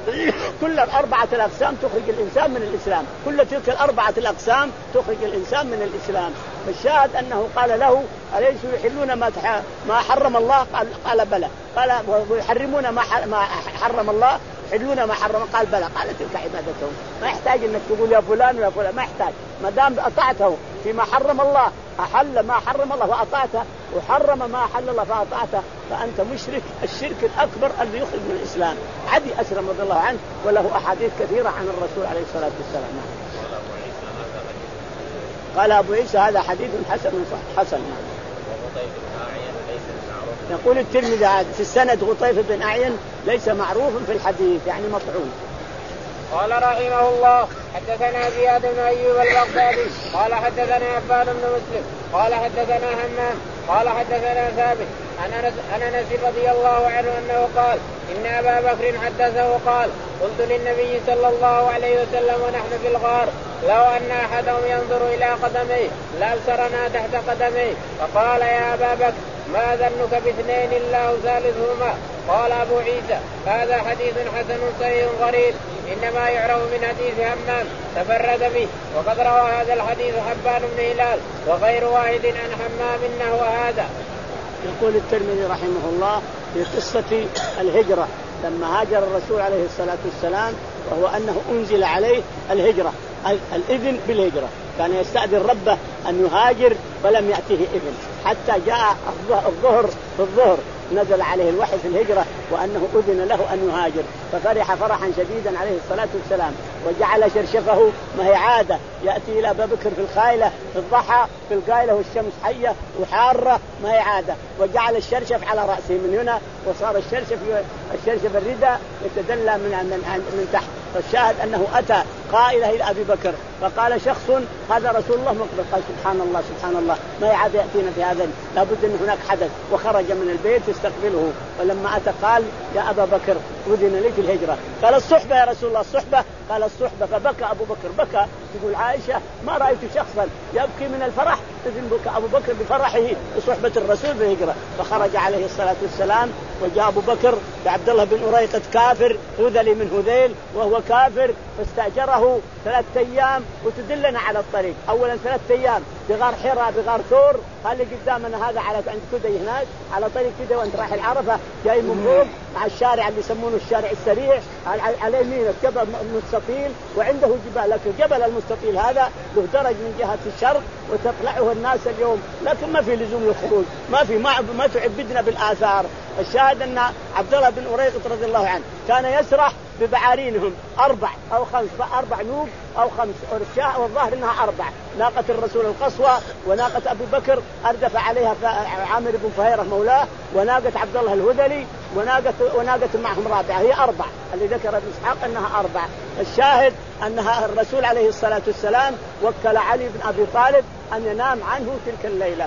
كل الأربعة الأقسام تخرج الإنسان من الإسلام. كل تلك الأربعة الأقسام تخرج الإنسان من الإسلام. فالشاهد أنه قال له أليسوا يحلون ما ما حرم الله قال, قال بلى. قال ويحرمون ما حرم الله يحلون ما حرم قال بلى. قال تلك عبادتهم. ما يحتاج انك تقول يا فلان ويا فلان ما يحتاج ما دام اطعته فيما حرم الله احل ما حرم الله واطعته وحرم ما احل الله فاطعته فانت مشرك الشرك الاكبر الذي يخرج من الاسلام. عدي اسلم رضي الله عنه وله احاديث كثيره عن الرسول عليه الصلاه والسلام. قال ابو عيسى هذا حديث حسن حسن. يقول الترمذي في السند غطيف بن أعين ليس معروف في الحديث يعني مطعون. قال رحمه الله حدثنا زياد بن أيوب البغدادي قال حدثنا عباد بن مسلم قال حدثنا همام قال حدثنا ثابت عن أنس رضي الله عنه أنه قال إن أبا بكر حدثه قال قلت للنبي صلى الله عليه وسلم ونحن في الغار لو أن أحدهم ينظر إلى قدميه لأبصرنا تحت قدميه فقال يا أبا بكر ما ظنك باثنين الله ثالثهما. قال أبو عيسى هذا حديث حسن صحيح غريب إنما يعرف من حديث همام تفرد به وقد روى هذا الحديث حبان بن هلال وغير واحد عن همام نحو هذا. يقول الترمذي رحمه الله في قصة الهجرة لما هاجر الرسول عليه الصلاة والسلام وهو أنه أنزل عليه الهجرة الإذن بالهجرة، كان يستأذن ربه أن يهاجر فلم يأتيه إذن حتى جاء الظهر في الظهر نزل عليه الوحي في الهجرة وأنه أذن له أن يهاجر، ففرح فرحا شديدا عليه الصلاة والسلام، وجعل شرشفه ما هي عادة يأتي إلى أبي بكر في الخائلة في الضحى في القائلة والشمس حية وحارة ما هي عادة، وجعل الشرشف على رأسه من هنا، وصار الشرشف الشرشف الرداء يتدلى من من من تحت. فالشاهد أنه أتى قائلة إلى أبي بكر فقال شخص هذا رسول الله مقبل، قال سبحان الله سبحان الله ما يعاد يأتينا في هذا، لابد أن هناك حدث، وخرج من البيت يستقبله. ولما أتى قال يا أبا بكر أذن لي في الهجرة. قال الصحبة يا رسول الله الصحبة، قال الصحبة، فبكى أبو بكر بكى. تقول عائشة ما رأيت شخصا يبكي من الفرح إذن بكى أبو بكر بفرحه بصحبة الرسول في الهجرة. فخرج عليه الصلاة والسلام وجاء أبو بكر بعبد الله بن أريقط كافر هذلي من هذيل وهو كافر، فاستأجره ثلاثة أيام وتدلنا على الطريق. أولا ثلاثة أيام بغار حراء بغار ثور، هل قدامنا هذا على عند كدي هناك على طريق كده وانت رايح العرفة جاي من فوق مع الشارع اللي يسمونه الشارع السريع، على يمين الجبل مستطيل وعنده جبال، لكن الجبل المستطيل هذا له درج من جهة الشرق وتطلعه الناس اليوم، لكن ما في لزوم للخروج، ما في ما, ما تعبدنا بالآثار. الشاهد أن عبد الله بن أريقط رضي الله عنه كان يسرح ببعارينهم أربع أو خمس، أربع نوب أو خمس، والظاهر أنها أربع، ناقة الرسول القصوى وناقة أبي بكر أردف عليها عامر بن فهيرة مولاه، وناقة عبد الله الهذلي، وناقة وناقة معهم رابعة، هي أربع اللي ذكر ابن إسحاق أنها أربع. الشاهد أنها الرسول عليه الصلاة والسلام وكل علي بن أبي طالب أن ينام عنه تلك الليلة،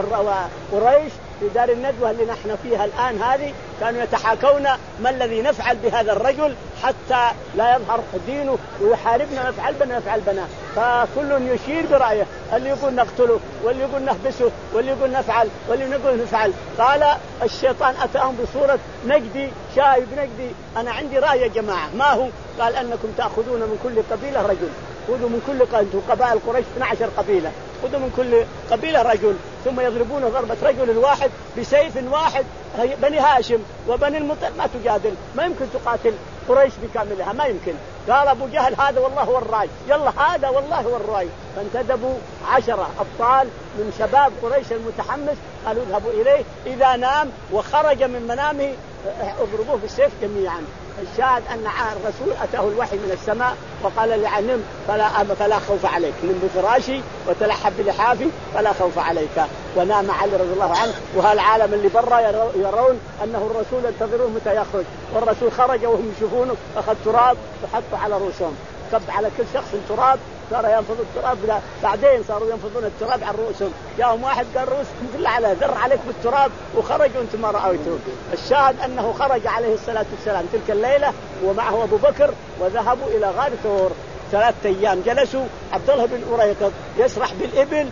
وقريش في دار الندوة اللي نحن فيها الآن هذه كانوا يتحاكون ما الذي نفعل بهذا الرجل حتى لا يظهر دينه ويحاربنا، نفعل بنا نفعل بنا، فكل يشير برأيه، اللي يقول نقتله واللي يقول نحبسه واللي يقول نفعل واللي يقول نفعل. قال الشيطان أتاهم بصورة نجدي شايب نجدي، أنا عندي رأي يا جماعة، ما هو؟ قال أنكم تأخذون من كل قبيلة رجل، خذوا من كل قبائل قريش اثنا عشر قبيلة، خذوا من كل قبيلة رجل، ثم يضربون ضربة رجل الواحد بسيف واحد. بني هاشم وبني المطلب ما تجادل، ما يمكن تقاتل قريش بكاملها، ما يمكن. قال أبو جهل هذا والله هو الراي، يلا هذا والله هو الراي. فانتدبوا عشرة أبطال من شباب قريش المتحمس، قالوا اذهبوا إليه، إذا نام وخرج من منامه اضربوه بالسيف جميعا. الشاهد أن الرسول أتاه الوحي من السماء وقال لعنم فلا فلا خوف عليك، نم بفراشي وتلحب بلحافي فلا خوف عليك. ونام علي رضي الله عنه، وهالعالم اللي برا يرون أنه الرسول ينتظروه متى يخرج، والرسول خرج وهم يشوفونه أخذ تراب وحطه على رؤوسهم، كب على كل شخص تراب، صار ينفض التراب، بعدين صاروا ينفضون التراب عن رؤوسهم. جاءهم واحد قال رؤوسكم كلها على ذر عليك بالتراب، وخرجوا انتم ما رأيتم. الشاهد أنه خرج عليه الصلاة والسلام تلك الليلة ومعه أبو بكر، وذهبوا إلى غار ثور. ثلاثة أيام جلسوا، عبد الله بن أريقط يسرح بالإبل،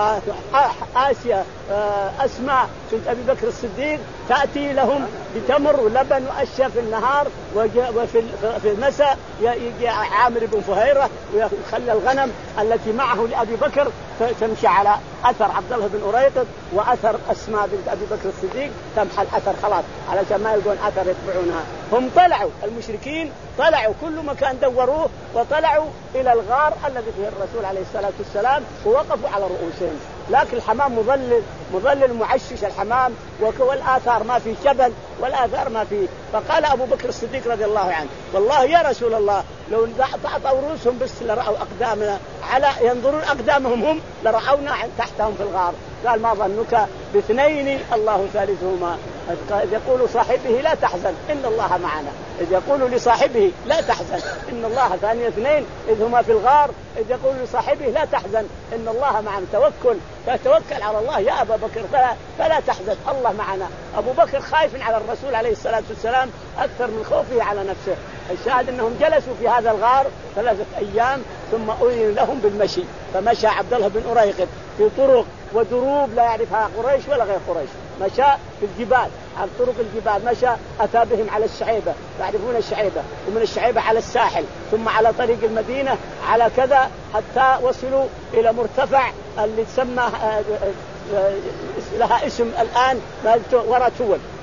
وآسيا أسماء بنت أبي بكر الصديق تأتي لهم بتمر ولبن وأشياء في النهار، وفي المساء يجي عامر بن فهيرة ويخلى الغنم التي معه لأبي بكر تمشي على أثر عبد الله بن أريقط وأثر أسماء بنت أبي بكر الصديق، تمحى الأثر خلاص علشان ما يلقون أثر يتبعونها. هم طلعوا المشركين، طلعوا كل مكان دوروه، وطلعوا إلى الغار الذي فيه الرسول عليه الصلاة والسلام، ووقفوا على رؤوسهم، لكن الحمام مظلل مظلل معشش الحمام، والآثار ما في جبل والآثار ما في. فقال أبو بكر الصديق رضي الله عنه والله يا رسول الله لو تعطوا رؤوسهم بس لرأوا أقدامنا، على ينظرون أقدامهم هم لرأونا تحتهم في الغار. قال ما ظنك باثنين الله ثالثهما، إذ يقول صاحبه لا تحزن إن الله معنا، إذ يقول لصاحبه لا تحزن إن الله ثاني اثنين إذ هما في الغار، إذ يقول لصاحبه لا تحزن إن الله معنا. توكل فتوكل على الله يا أبا بكر فلا, فلا تحزن الله معنا. أبو بكر خايف على الرسول عليه الصلاة والسلام أكثر من خوفه على نفسه. الشاهد أنهم جلسوا في هذا الغار ثلاثة أيام ثم أذن لهم بالمشي، فمشى عبد الله بن أريقط في طرق ودروب لا يعرفها قريش ولا غير قريش، مشى في الجبال على طرق الجبال، مشى أتى بهم على الشعيبة، تعرفون الشعيبة، ومن الشعيبة على الساحل، ثم على طريق المدينة على كذا، حتى وصلوا إلى مرتفع اللي تسمى لها اسم الآن وراء تول،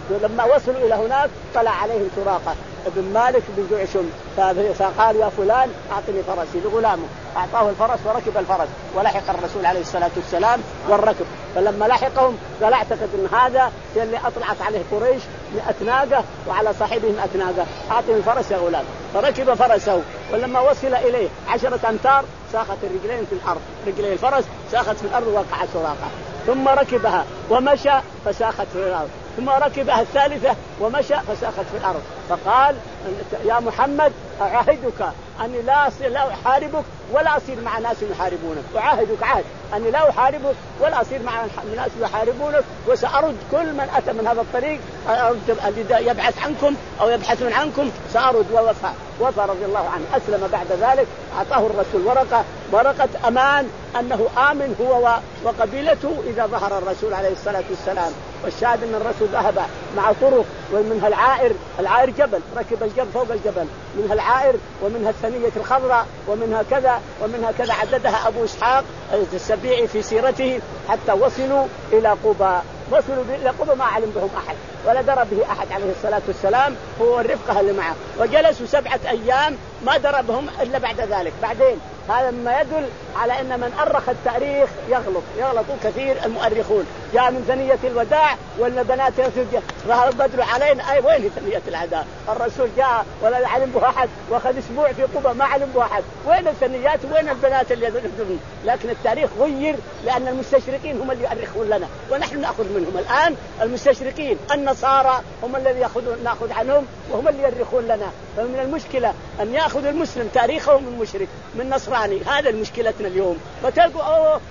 لما وصلوا إلى هناك طلع عليهم سراقة ابن مالك بن جعشم فقال يا فلان أعطني فرسي لغلامه، أعطاه الفرس وركب الفرس ولحق الرسول عليه الصلاة والسلام والركب. فلما لحقهم قال اعتقد أن هذا اللي أطلعت عليه قريش مئة ناقة وعلى صاحبهم مئة ناقة، أعطني الفرس يا غلام. فركب فرسه ولما وصل إليه عشرة أمتار ساخت الرجلين في الأرض، رجلي الفرس ساخت في الأرض ووقع سراقة. ثم ركبها ومشى فساخت في الأرض، ثم ركبها الثالثة ومشى فساخت في الأرض. فقال يا محمد أعاهدك أني لا لا أحاربك ولا أصير مع ناس يحاربونك، أعاهدك عهد أني لا أحاربك ولا أصير مع ناس يحاربونك، وسأرد كل من أتى من هذا الطريق الذي يبحث عنكم أو يبحثون عنكم سأرد. ووفى وفى رضي الله عنه. أسلم بعد ذلك، أعطاه الرسول ورقة ورقة أمان أنه آمن هو وقبيلته إذا ظهر الرسول عليه الصلاة والسلام. والشاهد أن الرسول ذهب مع طرق، ومنها العائر، العائر جبل، ركب الجبل فوق الجبل، منها العائر ومنها الثنية الخضراء ومنها كذا ومنها كذا، عددها أبو إسحاق السبيعي في سيرته، حتى وصلوا إلى قباء. وصلوا إلى قباء ما علم بهم أحد ولا درى به أحد عليه الصلاة والسلام، هو والرفقة اللي معه، وجلسوا سبعة أيام ما دربهم إلا بعد ذلك. بعدين هذا مما يدل على أن من أرخ التاريخ يغلط، يغلطوا كثير المؤرخون. جاء من ثنية الوداع ولا بنات ظهر البدر علينا، أي وين ثنية العداء؟ الرسول جاء ولا علم به أحد، وأخذ أسبوع في قباء ما علم به أحد، وين الثنيات وين البنات اللي يذكرون؟ لكن التاريخ غير لأن المستشرقين هم اللي يؤرخون لنا ونحن نأخذ منهم. الآن المستشرقين النصارى هم الذي يأخذون نأخذ عنهم وهم اللي يؤرخون لنا. فمن المشكلة أن يأخذ المسلم تاريخه من مشرك من نصراني، هذا مشكلتنا اليوم. فتلقوا أوه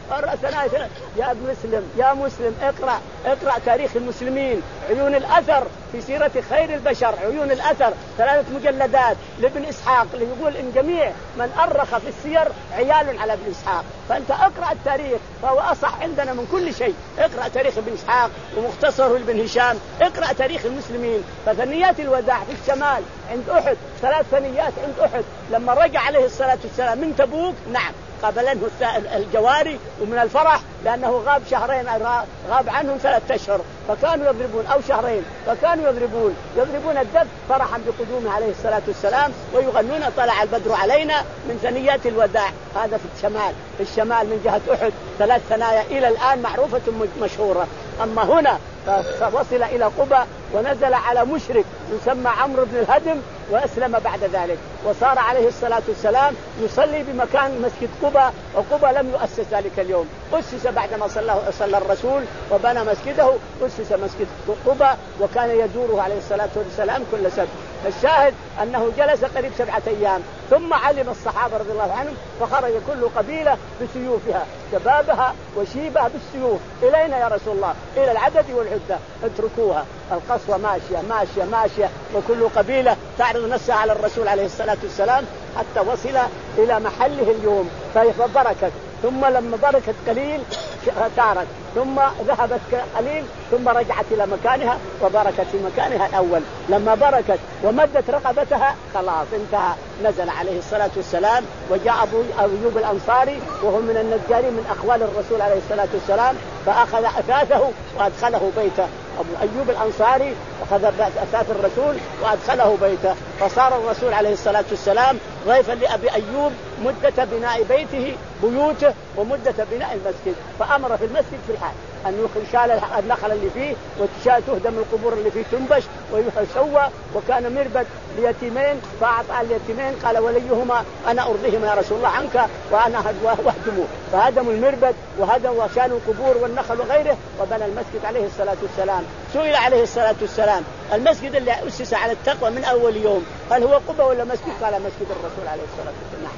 يا مسلم يا مسلم اقرأ اقرأ تاريخ المسلمين، عيون الأثر في سيرة خير البشر، عيون الأثر ثلاثة مجلدات لابن إسحاق اللي يقول إن جميع من أرخ في السير عيال على ابن إسحاق. فأنت اقرأ التاريخ فهو أصح عندنا من كل شيء. اقرأ تاريخ ابن إسحاق ومختصره لابن هشام، اقرأ تاريخ المسلمين. فثنيات الوداع في الشمال عند أحد، ثلاث ثنيات عند أحد. لما رجع عليه الصلاة والسلام من تبوك نعم قابلنه الجواري ومن الفرح لأنه غاب شهرين، غاب عنهم ثلاثة أشهر، فكانوا يضربون أو شهرين، فكانوا يضربون يضربون الدب فرحا بقدومه عليه الصلاة والسلام ويغنون طلع البدر علينا من ثنيات الوداع. هذا في الشمال، في الشمال من جهة أحد ثلاث ثنايا إلى الآن معروفة مشهورة. أما هنا فوصل إلى قباء ونزل على مشرك يسمى عمرو بن الهدم وأسلم بعد ذلك، وصار عليه الصلاة والسلام يصلي بمكان مسجد قباء. وقباء لم يؤسس ذلك اليوم، أسس بعدما صلى, صلى الرسول وبنى مسجده، أسس مسجد قباء وكان يزوره عليه الصلاة والسلام كل سبت. الشاهد أنه جلس قريب سبعة أيام ثم علم الصحابة رضي الله عنهم، فخرج كل قبيلة بسيوفها، شبابها وشيبها بالسيوف. إلينا يا رسول الله؟ إلى العدد والعدة، اتركوها. القصوى ماشية ماشية ماشية وكل قبيلة تعرض نفسها على الرسول عليه الصلاة والسلام حتى وصل إلى محله اليوم فبركت. ثم لما بركت قليل تارك، ثم ذهبت قليل ثم رجعت إلى مكانها وبركت في مكانها الأول. لما بركت ومدت رقبتها خلاص انتهى. نزل عليه الصلاة والسلام وجاء أبو أيوب الأنصاري وهو من النجارين من أخوال الرسول عليه الصلاة والسلام، فأخذ أثاثه وأدخله بيته. أبو أيوب الأنصاري أخذ أثاث الرسول وأدخله بيته، فصار الرسول عليه الصلاة والسلام ضيفا لأبي أيوب مدة بناء بيته بيوته ومدة بناء المسجد. فأمر في المسجد في الحال أن يشال النخل اللي فيه وتشال تهدم القبور اللي فيه تنبش ويسوى. وكان مربد ليتيمين فأعطى اليتيمين قال وليهما أنا أرضيهما يا رسول الله عنك وأنا وهدموه، فهدموا المربد وهدموا وشالوا القبور والنخل وغيره وبنى المسجد عليه الصلاة والسلام. سئل عليه الصلاة والسلام المسجد اللي أسس على التقوى من أول يوم هل هو قبة ولا مسجد؟ قال مسجد الرسول عليه الصلاة والسلام.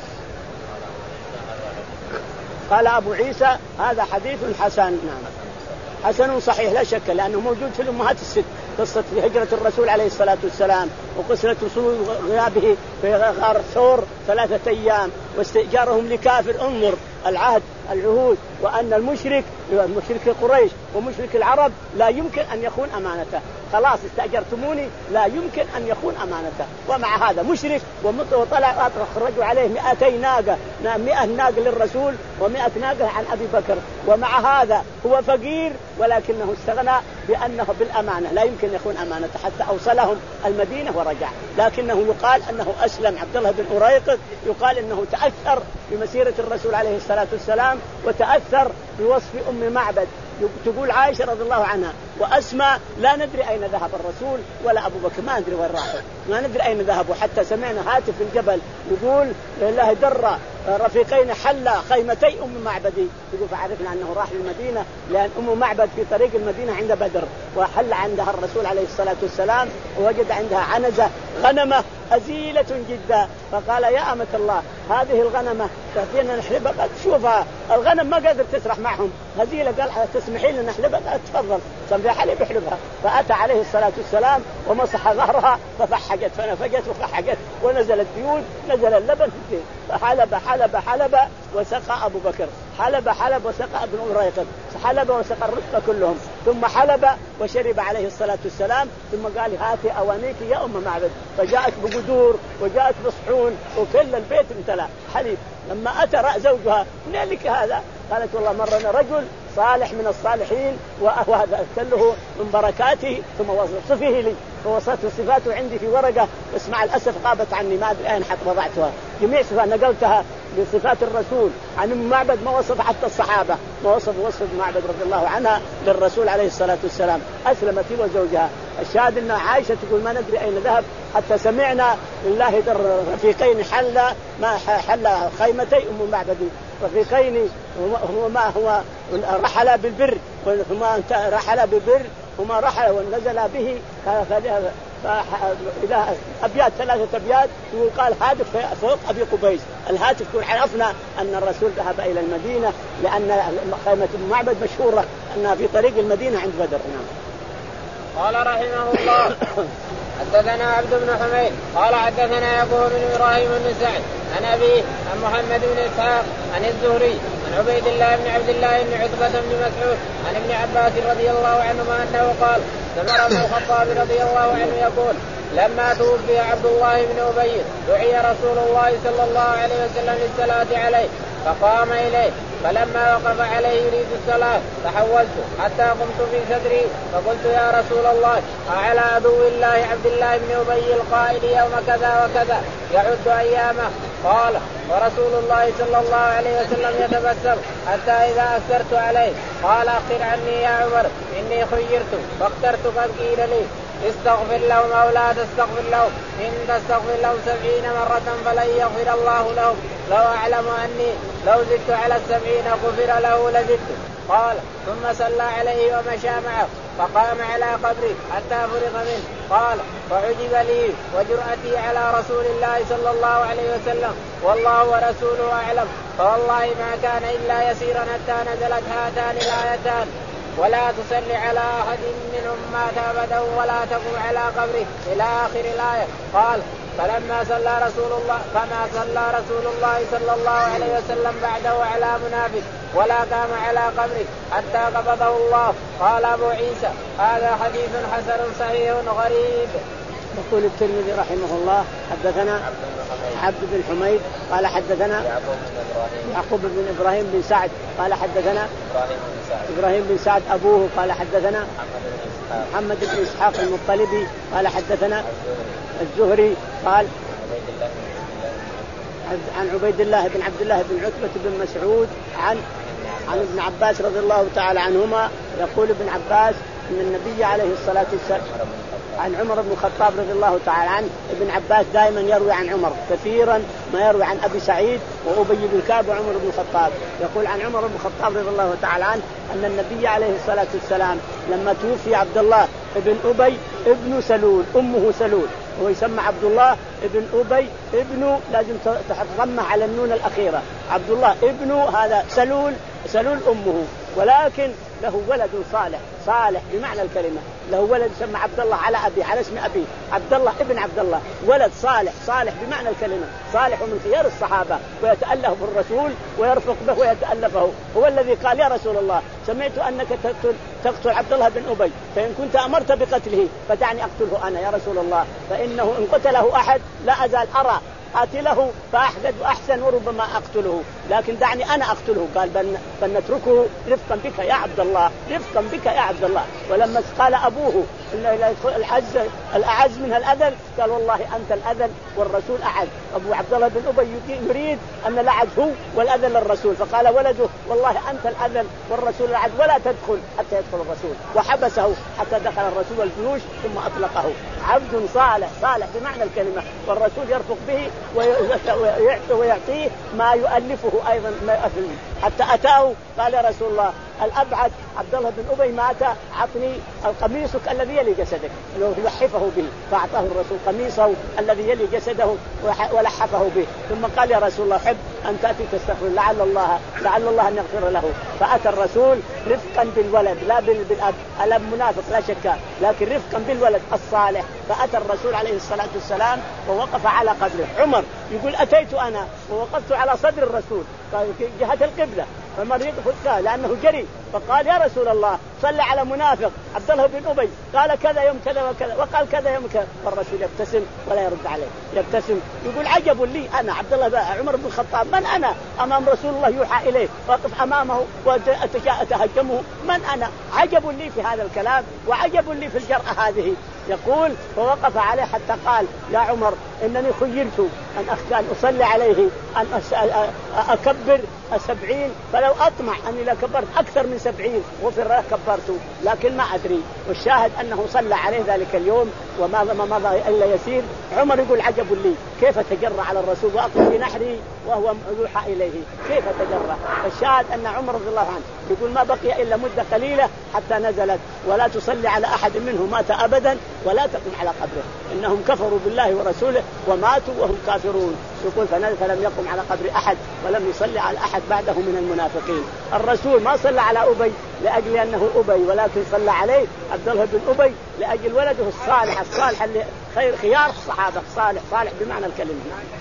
قال أبو عيسى هذا حديث حسن. نعم حسن صحيح لا شك، لأنه موجود في الأمهات الست قصة في هجرة الرسول عليه الصلاة والسلام وقسرت رسول غيابه في غار ثور ثلاثة أيام، واستئجارهم لكافر. انظر العهد العهود، وأن المشرك مشرك قريش ومشرك العرب لا يمكن أن يخون أمانته. خلاص استأجرتموني لا يمكن أن يخون أمانته. ومع هذا مشرك وطلع خرجوا عليه مئتي ناقة، مئة ناقة للرسول ومئة ناقة عن أبي بكر. ومع هذا هو فقير ولكنه استغنى بأنه بالأمانة لا يمكن يخون أمانته، حتى أوصلهم المدينة ورجع. لكنه يقال أنه أسلم. عبد الله بن أريقط يقال أنه تأثر بمسيرة الرسول عليه الصلاة والسلام وتأثر بوصف أم معبد. تقول عائشة رضي الله عنها وأسماء لا ندري أين ذهب الرسول ولا أبو بكر، ما ندري وين راحوا، ما ندري أين ذهبوا. حتى سمعنا هاتف في الجبل يقول لله در رفيقين حلا خيمتي أم معبدي، يقول فعرفنا أنه راح للمدينة، لأن أم معبد في طريق المدينة عند بدر، وحل عندها الرسول عليه الصلاة والسلام ووجد عندها عنزة غنمة أزيلة جدا، فقال يا أمة الله هذه الغنمة تأتينا نحلبها؟ قد شوفها الغنم ما قادر تسرح معهم هزيلة، قال تسمحين لنا نحلبها؟ قال تفضل، صنبيا حلب يحلبها. فأتى عليه الصلاة والسلام ومسح ظهرها ففحجت فنفجت وفحجت ونزل الديون، نزل اللبن في الدين، فحلب حلب حلب وسقى أبو بكر، حلب حلب وسقى ابن أريقط، حلب وسقى الرفقة كلهم، ثم حلب وشرب عليه الصلاة والسلام، ثم قال هاتي أوانيك يا أم معبد، فجاءت بقدور وجاءت بصحون وكل البيت امتلأ حليب. لما أتى رأى زوجها من لك هذا؟ قالت والله مرنا رجل صالح من الصالحين وهذا كله من بركاته ثم وصفه لي، فوصفت صفاته عندي في ورقة، بس مع الأسف غابت عني ما أدري أين حتى وضعتها. جميع صفات نقلتها بصفات الرسول عن ام معبد ما وصف حتى الصحابة، ما وصف وصف معبد رضي الله عنها للرسول عليه الصلاة والسلام. أسلمت هي وزوجها. الشاهد أن عائشة تقول ما ندري أين ذهب حتى سمعنا لله در رفيقين حل ما حل خيمتي أم معبد، رفيقين هو ما هو رحل بالبر وما رحل بالبر وما رحل ونزل به إلى أبيات ثلاثة أبيات، وقال هاتف فوق أبي قبيس. الهاتف يقول عرفنا أن الرسول ذهب إلى المدينة لأن خيمة المعبد مشهورة أنها في طريق المدينة عند بدر. نعم. قال رحمه الله حدثنا عبد بن حميد قال حدثنا يعقوب بن إبراهيم بن سعد عن أبيه عن محمد بن إسحاق عن الزهري عن عبيد الله بن عبد الله بن عتبة بن مسعود عن ابن عباس رضي الله عنهما أنه قال سمع ابن الخطاب رضي الله عنه يقول لما توفي عبد الله بن أبي دعي رسول الله صلى الله عليه وسلم للصلاة عليه فقام إليه، فلما وقف عليه يريد الصلاة تحولت حتى قمت في صدري فقلت يا رسول الله أعلى عدو الله عبد الله بن أبي القائل يوم كذا وكذا يعد أيامه؟ قال ورسول الله صلى الله عليه وسلم يتبسم حتى إذا أكثرت عليه قال أخر عني يا عمر إني خيرت فاخترت قد قيل لي استغفر لهم أو لا تستغفر لهم إن تستغفر لهم سبعين مرة فلن يغفر الله لهم لو أعلم أني لو زدت على السبعين غفر له لزدت. قال ثم صلى عليه ومشى معه فقام على قبره حتى فرغ منه. قال فعجب لي وجرأتي على رسول الله صلى الله عليه وسلم والله ورسوله أعلم، فوالله ما كان إلا يسيرا حتى نزلت هاتان الآيتان ولا تصلي على أحد منهم مات أبدا ولا تقم على قبره إلى آخر الآية. قال فلما صلى رسول الله فما صلى رسول الله صلى الله عليه وسلم بعده على منافق ولا قام على قبره حتى قبضه الله. قال أبو عيسى هذا حديث حسن صحيح غريب. يقول الترمذي رحمه الله حدثنا عبد بن حميد قال حدثنا يعقوب بن إبراهيم بن سعد قال حدثنا إبراهيم بن سعد أبوه قال حدثنا محمد بن إسحاق المطلبي قال حدثنا الزهري قال عن عبيد الله بن عبد الله بن عتبة بن مسعود عن عن ابن عباس رضي الله تعالى عنهما يقول ابن عباس أن النبي عليه الصلاة والسلام عن عمر بن الخطاب رضي الله تعالى عنه. ابن عباس دائما يروي عن عمر كثيرا ما يروي عن أبي سعيد وأبي بن كعب وعمر بن الخطاب. يقول عن عمر بن الخطاب رضي الله تعالى عنه أن النبي عليه الصلاة والسلام لما توفي عبد الله ابن أبي ابن سلول أمه سلول، هو يسمى عبد الله ابن أبي ابن لازم تضم على النون الأخيرة عبد الله ابن هذا سلول سلول أمه، ولكن له ولد صالح صالح بمعنى الكلمة له ولد يسمى عبد الله على أبي على اسم أبي عبد الله ابن عبد الله، ولد صالح، صالح بمعنى الكلمة، صالح من خيار الصحابة ويتألف بالرسول ويرفق به ويتألفه. هو الذي قال يا رسول الله سمعت أنك تقتل, تقتل عبد الله بن أبي، فإن كنت أمرت بقتله فدعني أقتله أنا يا رسول الله، فإنه إن قتله أحد لا أزال أرى قاتله فأحدث وأحسن وربما أقتله، لكن دعني أنا أقتله. قال بل, بل نتركه رفقا بك يا عبد الله، رفقا بك يا عبد الله. ولما قال أبوه العز الأعز منها الأذل قال والله أنت الأذل والرسول أعز. أبو عبد الله بن أبي يريد أن الأعز هو والأذل للرسول، فقال ولده والله أنت الأذل والرسول الأعز ولا تدخل حتى يدخل الرسول، وحبسه حتى دخل الرسول الجيوش ثم أطلقه. عبد صالح، صالح بمعنى الكلمة، والرسول يرفق به ويعطيه ما يؤلفه أيضا ما يؤلفه. حتى أتاه قال يا رسول الله الأبعد عبد الله بن أبي مات عطني قميصك الذي يلي جسدك يلحفه به، فأعطاه الرسول قميصه الذي يلي جسده ولحفه به. ثم قال يا رسول الله حب أن تأتي تستغفر لعل الله لعل الله أن يغفر له. فأتى الرسول رفقا بالولد لا بالأب، الأب منافق لا شك، لكن رفقا بالولد الصالح. فأتى الرسول عليه الصلاة والسلام ووقف على قبره. عمر يقول أتيت أنا ووقفت على صدر الرسول جهة القبلة، فمريض فكاه لأنه جري، فقال يا رسول الله صلى على منافق عبد الله بن أبي قال كذا يوم كذا وكذا وقال كذا يوم كذا، والرسول يبتسم ولا يرد عليه، يبتسم يقول عجب لي أنا عبد الله بقى عمر بن الخطاب من أنا أمام رسول الله يوحى إليه واقف أمامه وأتهجمه، من أنا؟ عجب لي في هذا الكلام وعجب لي في الجرأة هذه. يقول فوقف عليه حتى قال يا عمر إنني خيرت أن أن أصلي عليه أن أكبر سبعين، فلو أطمع أني لكبرت أكثر من سبعين غفر له كبرته، لكن ما أدري. والشاهد أنه صلى عليه ذلك اليوم وما ما مضى إلا يسير. عمر يقول عجب لي كيف تجرأ على الرسول وأقف في نحري وهو يوحى إليه، كيف تجرأ. فالشاهد أن عمر رضي الله عنه يقول ما بقي إلا مدة قليلة حتى نزلت ولا تصلي على أحد منهم مات أبدا ولا تقم على قبره إنهم كفروا بالله ورسوله وماتوا وهم كافرون. يقول فنزل فلم يقم على قبر أحد ولم يصلي على أحد بعده من المنافقين. الرسول ما صلى على أبي لأجل أنه أبي، ولكن صلى عليه عبد الله بن أبي لأجل ولده الصالح، الصالح اللي خير خيار الصحابة، صالح صالح بمعنى الكلمة.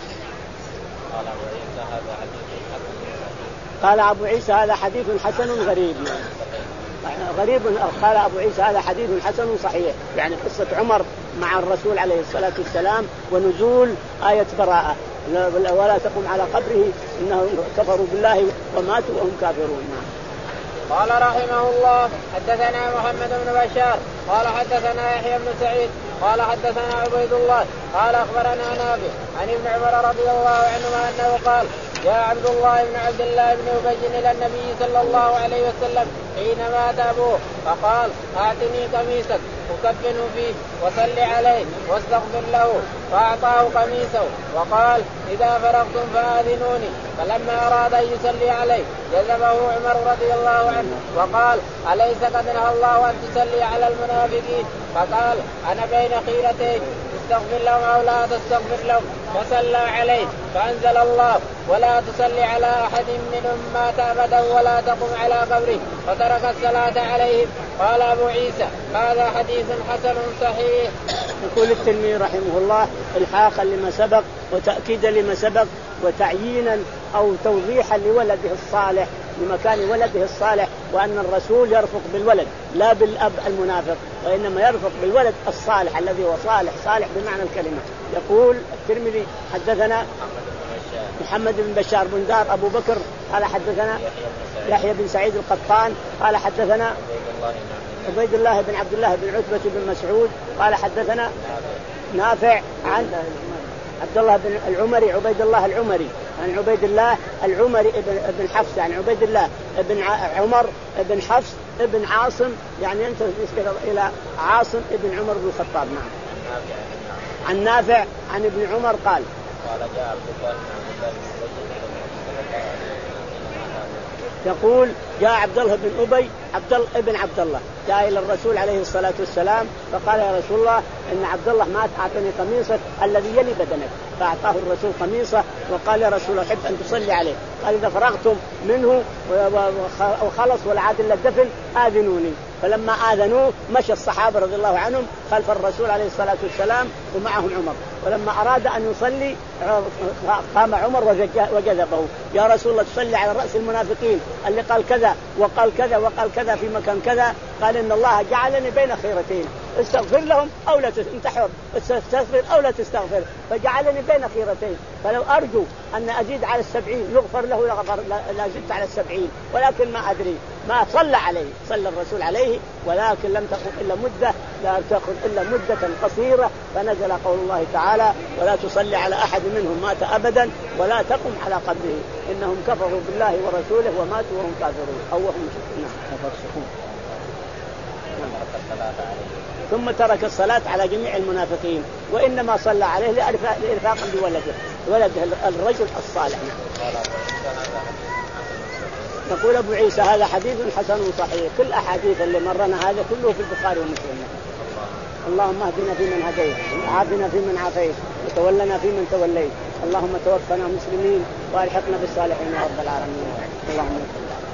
قال أبو عيسى هذا حديث حسن غريب، غريب. قال أبو عيسى هذا حديث حسن صحيح، يعني قصة عمر مع الرسول عليه الصلاة والسلام ونزول آية براءة ولا تقم على قبره إنهم كفروا بالله وماتوا وهم كافرون. قال رحمه الله حدثنا محمد بن بشار قال حدثنا يحيى بن سعيد قال حدثنا عبيد الله قال أخبرنا نافع عن ابن عمر رضي الله عنهما أنه قال يا عبد الله بن عبد الله بن أبي إلى النبي صلى الله عليه وسلم حين مات أبوه فقال أعطني قميصك أكفنه فيه وصل عليه واستغفر له، فأعطاه قميصه وقال إذا فرغتم فآذنوني. فلما أراد أن يصلي عليه جذبه عمر رضي الله عنه وقال أليس قد نهى الله أن تصلي على المنافقين؟ فقال أنا بين خيرتين تستغفر لهم أو لا تستغفر لهم، فصلى عليه فأنزل الله ولا تصلي على أحد منهم مات أبدا ولا تقم على قبره، فترك الصلاة عليهم. قال أبو عيسى هذا حديث حسن صحيح. يقول الترمذي رحمه الله الحاقا لما سبق وتأكيدا لما سبق وتعيينا أو توضيحا لولده الصالح لمكان ولده الصالح، وأن الرسول يرفق بالولد لا بالأب المنافق، وإنما يرفق بالولد الصالح الذي هو صالح صالح بمعنى الكلمة. يقول الترمذي حدثنا محمد بن بشار بن دار أبو بكر قال حدثنا يحيى بن سعيد القطان قال حدثنا عبيد الله بن عبد الله بن عتبة بن مسعود قال حدثنا نافع عن عبد الله بن العمري عبيد الله العمري عن عبيد الله العمري ابن حفص عن عبيد الله ابن عمر ابن حفص ابن عاصم، يعني أنت إلى عاصم ابن عمر بن الخطاب. نعم. عن نافع عن ابن عمر قال يقول جاء عبد الله بن أبي عبد الله ابن عبد الله جاء إلى الرسول عليه الصلاة والسلام فقال يا رسول الله إن عبد الله مات أعطني قميصك الذي يلي بدنك، فأعطاه الرسول قميصه وقال يا رسول الله أحب أن تصلي عليه. قال إذا فرغتم منه وخلص والعاد إلا الدفن آذنوني. فلما آذنوه مشى الصحابة رضي الله عنهم خلف الرسول عليه الصلاة والسلام ومعهم عمر. ولما أراد أن يصلي قام عمر وجذبه: يا رسول الله تصلي على رأس المنافقين اللي قال كذا وقال كذا وقال كذا في مكان كذا. قال: إن الله جعلني بين خيرتين، استغفر لهم أو لا تستغفر، استغفر أو لا تستغفر، فجعلني بين خيرتين، فلو أرجو أن أزيد على السبعين يغفر له لغفر لا زدت على السبعين، ولكن ما أدري. ما صلى عليه، صلى الرسول عليه، ولكن لم تأخذ إلا مدة، لا تأخذ إلا مدة قصيرة، فنزل قول الله تعالى: ولا تصلي على أحد منهم مات أبدا ولا تقم على قبره إنهم كفروا بالله ورسوله وماتوا وهم كافرون أو وهم فاسقون. ثم ترك الصلاة على جميع المنافقين، وإنما صلى عليه لإرفاق بولده ولده الرجل الصالح. يقول أبو عيسى: هذا حديث حسن صحيح. كل أحاديث اللي مرنا هذا كله في البخاري ومسلم. اللهم اهدنا فيمن هديت، وعافنا فيمن عافيت، وتولنا فيمن توليت، اللهم توفنا مسلمين وألحقنا بالصالحين يا رب العالمين. اللهم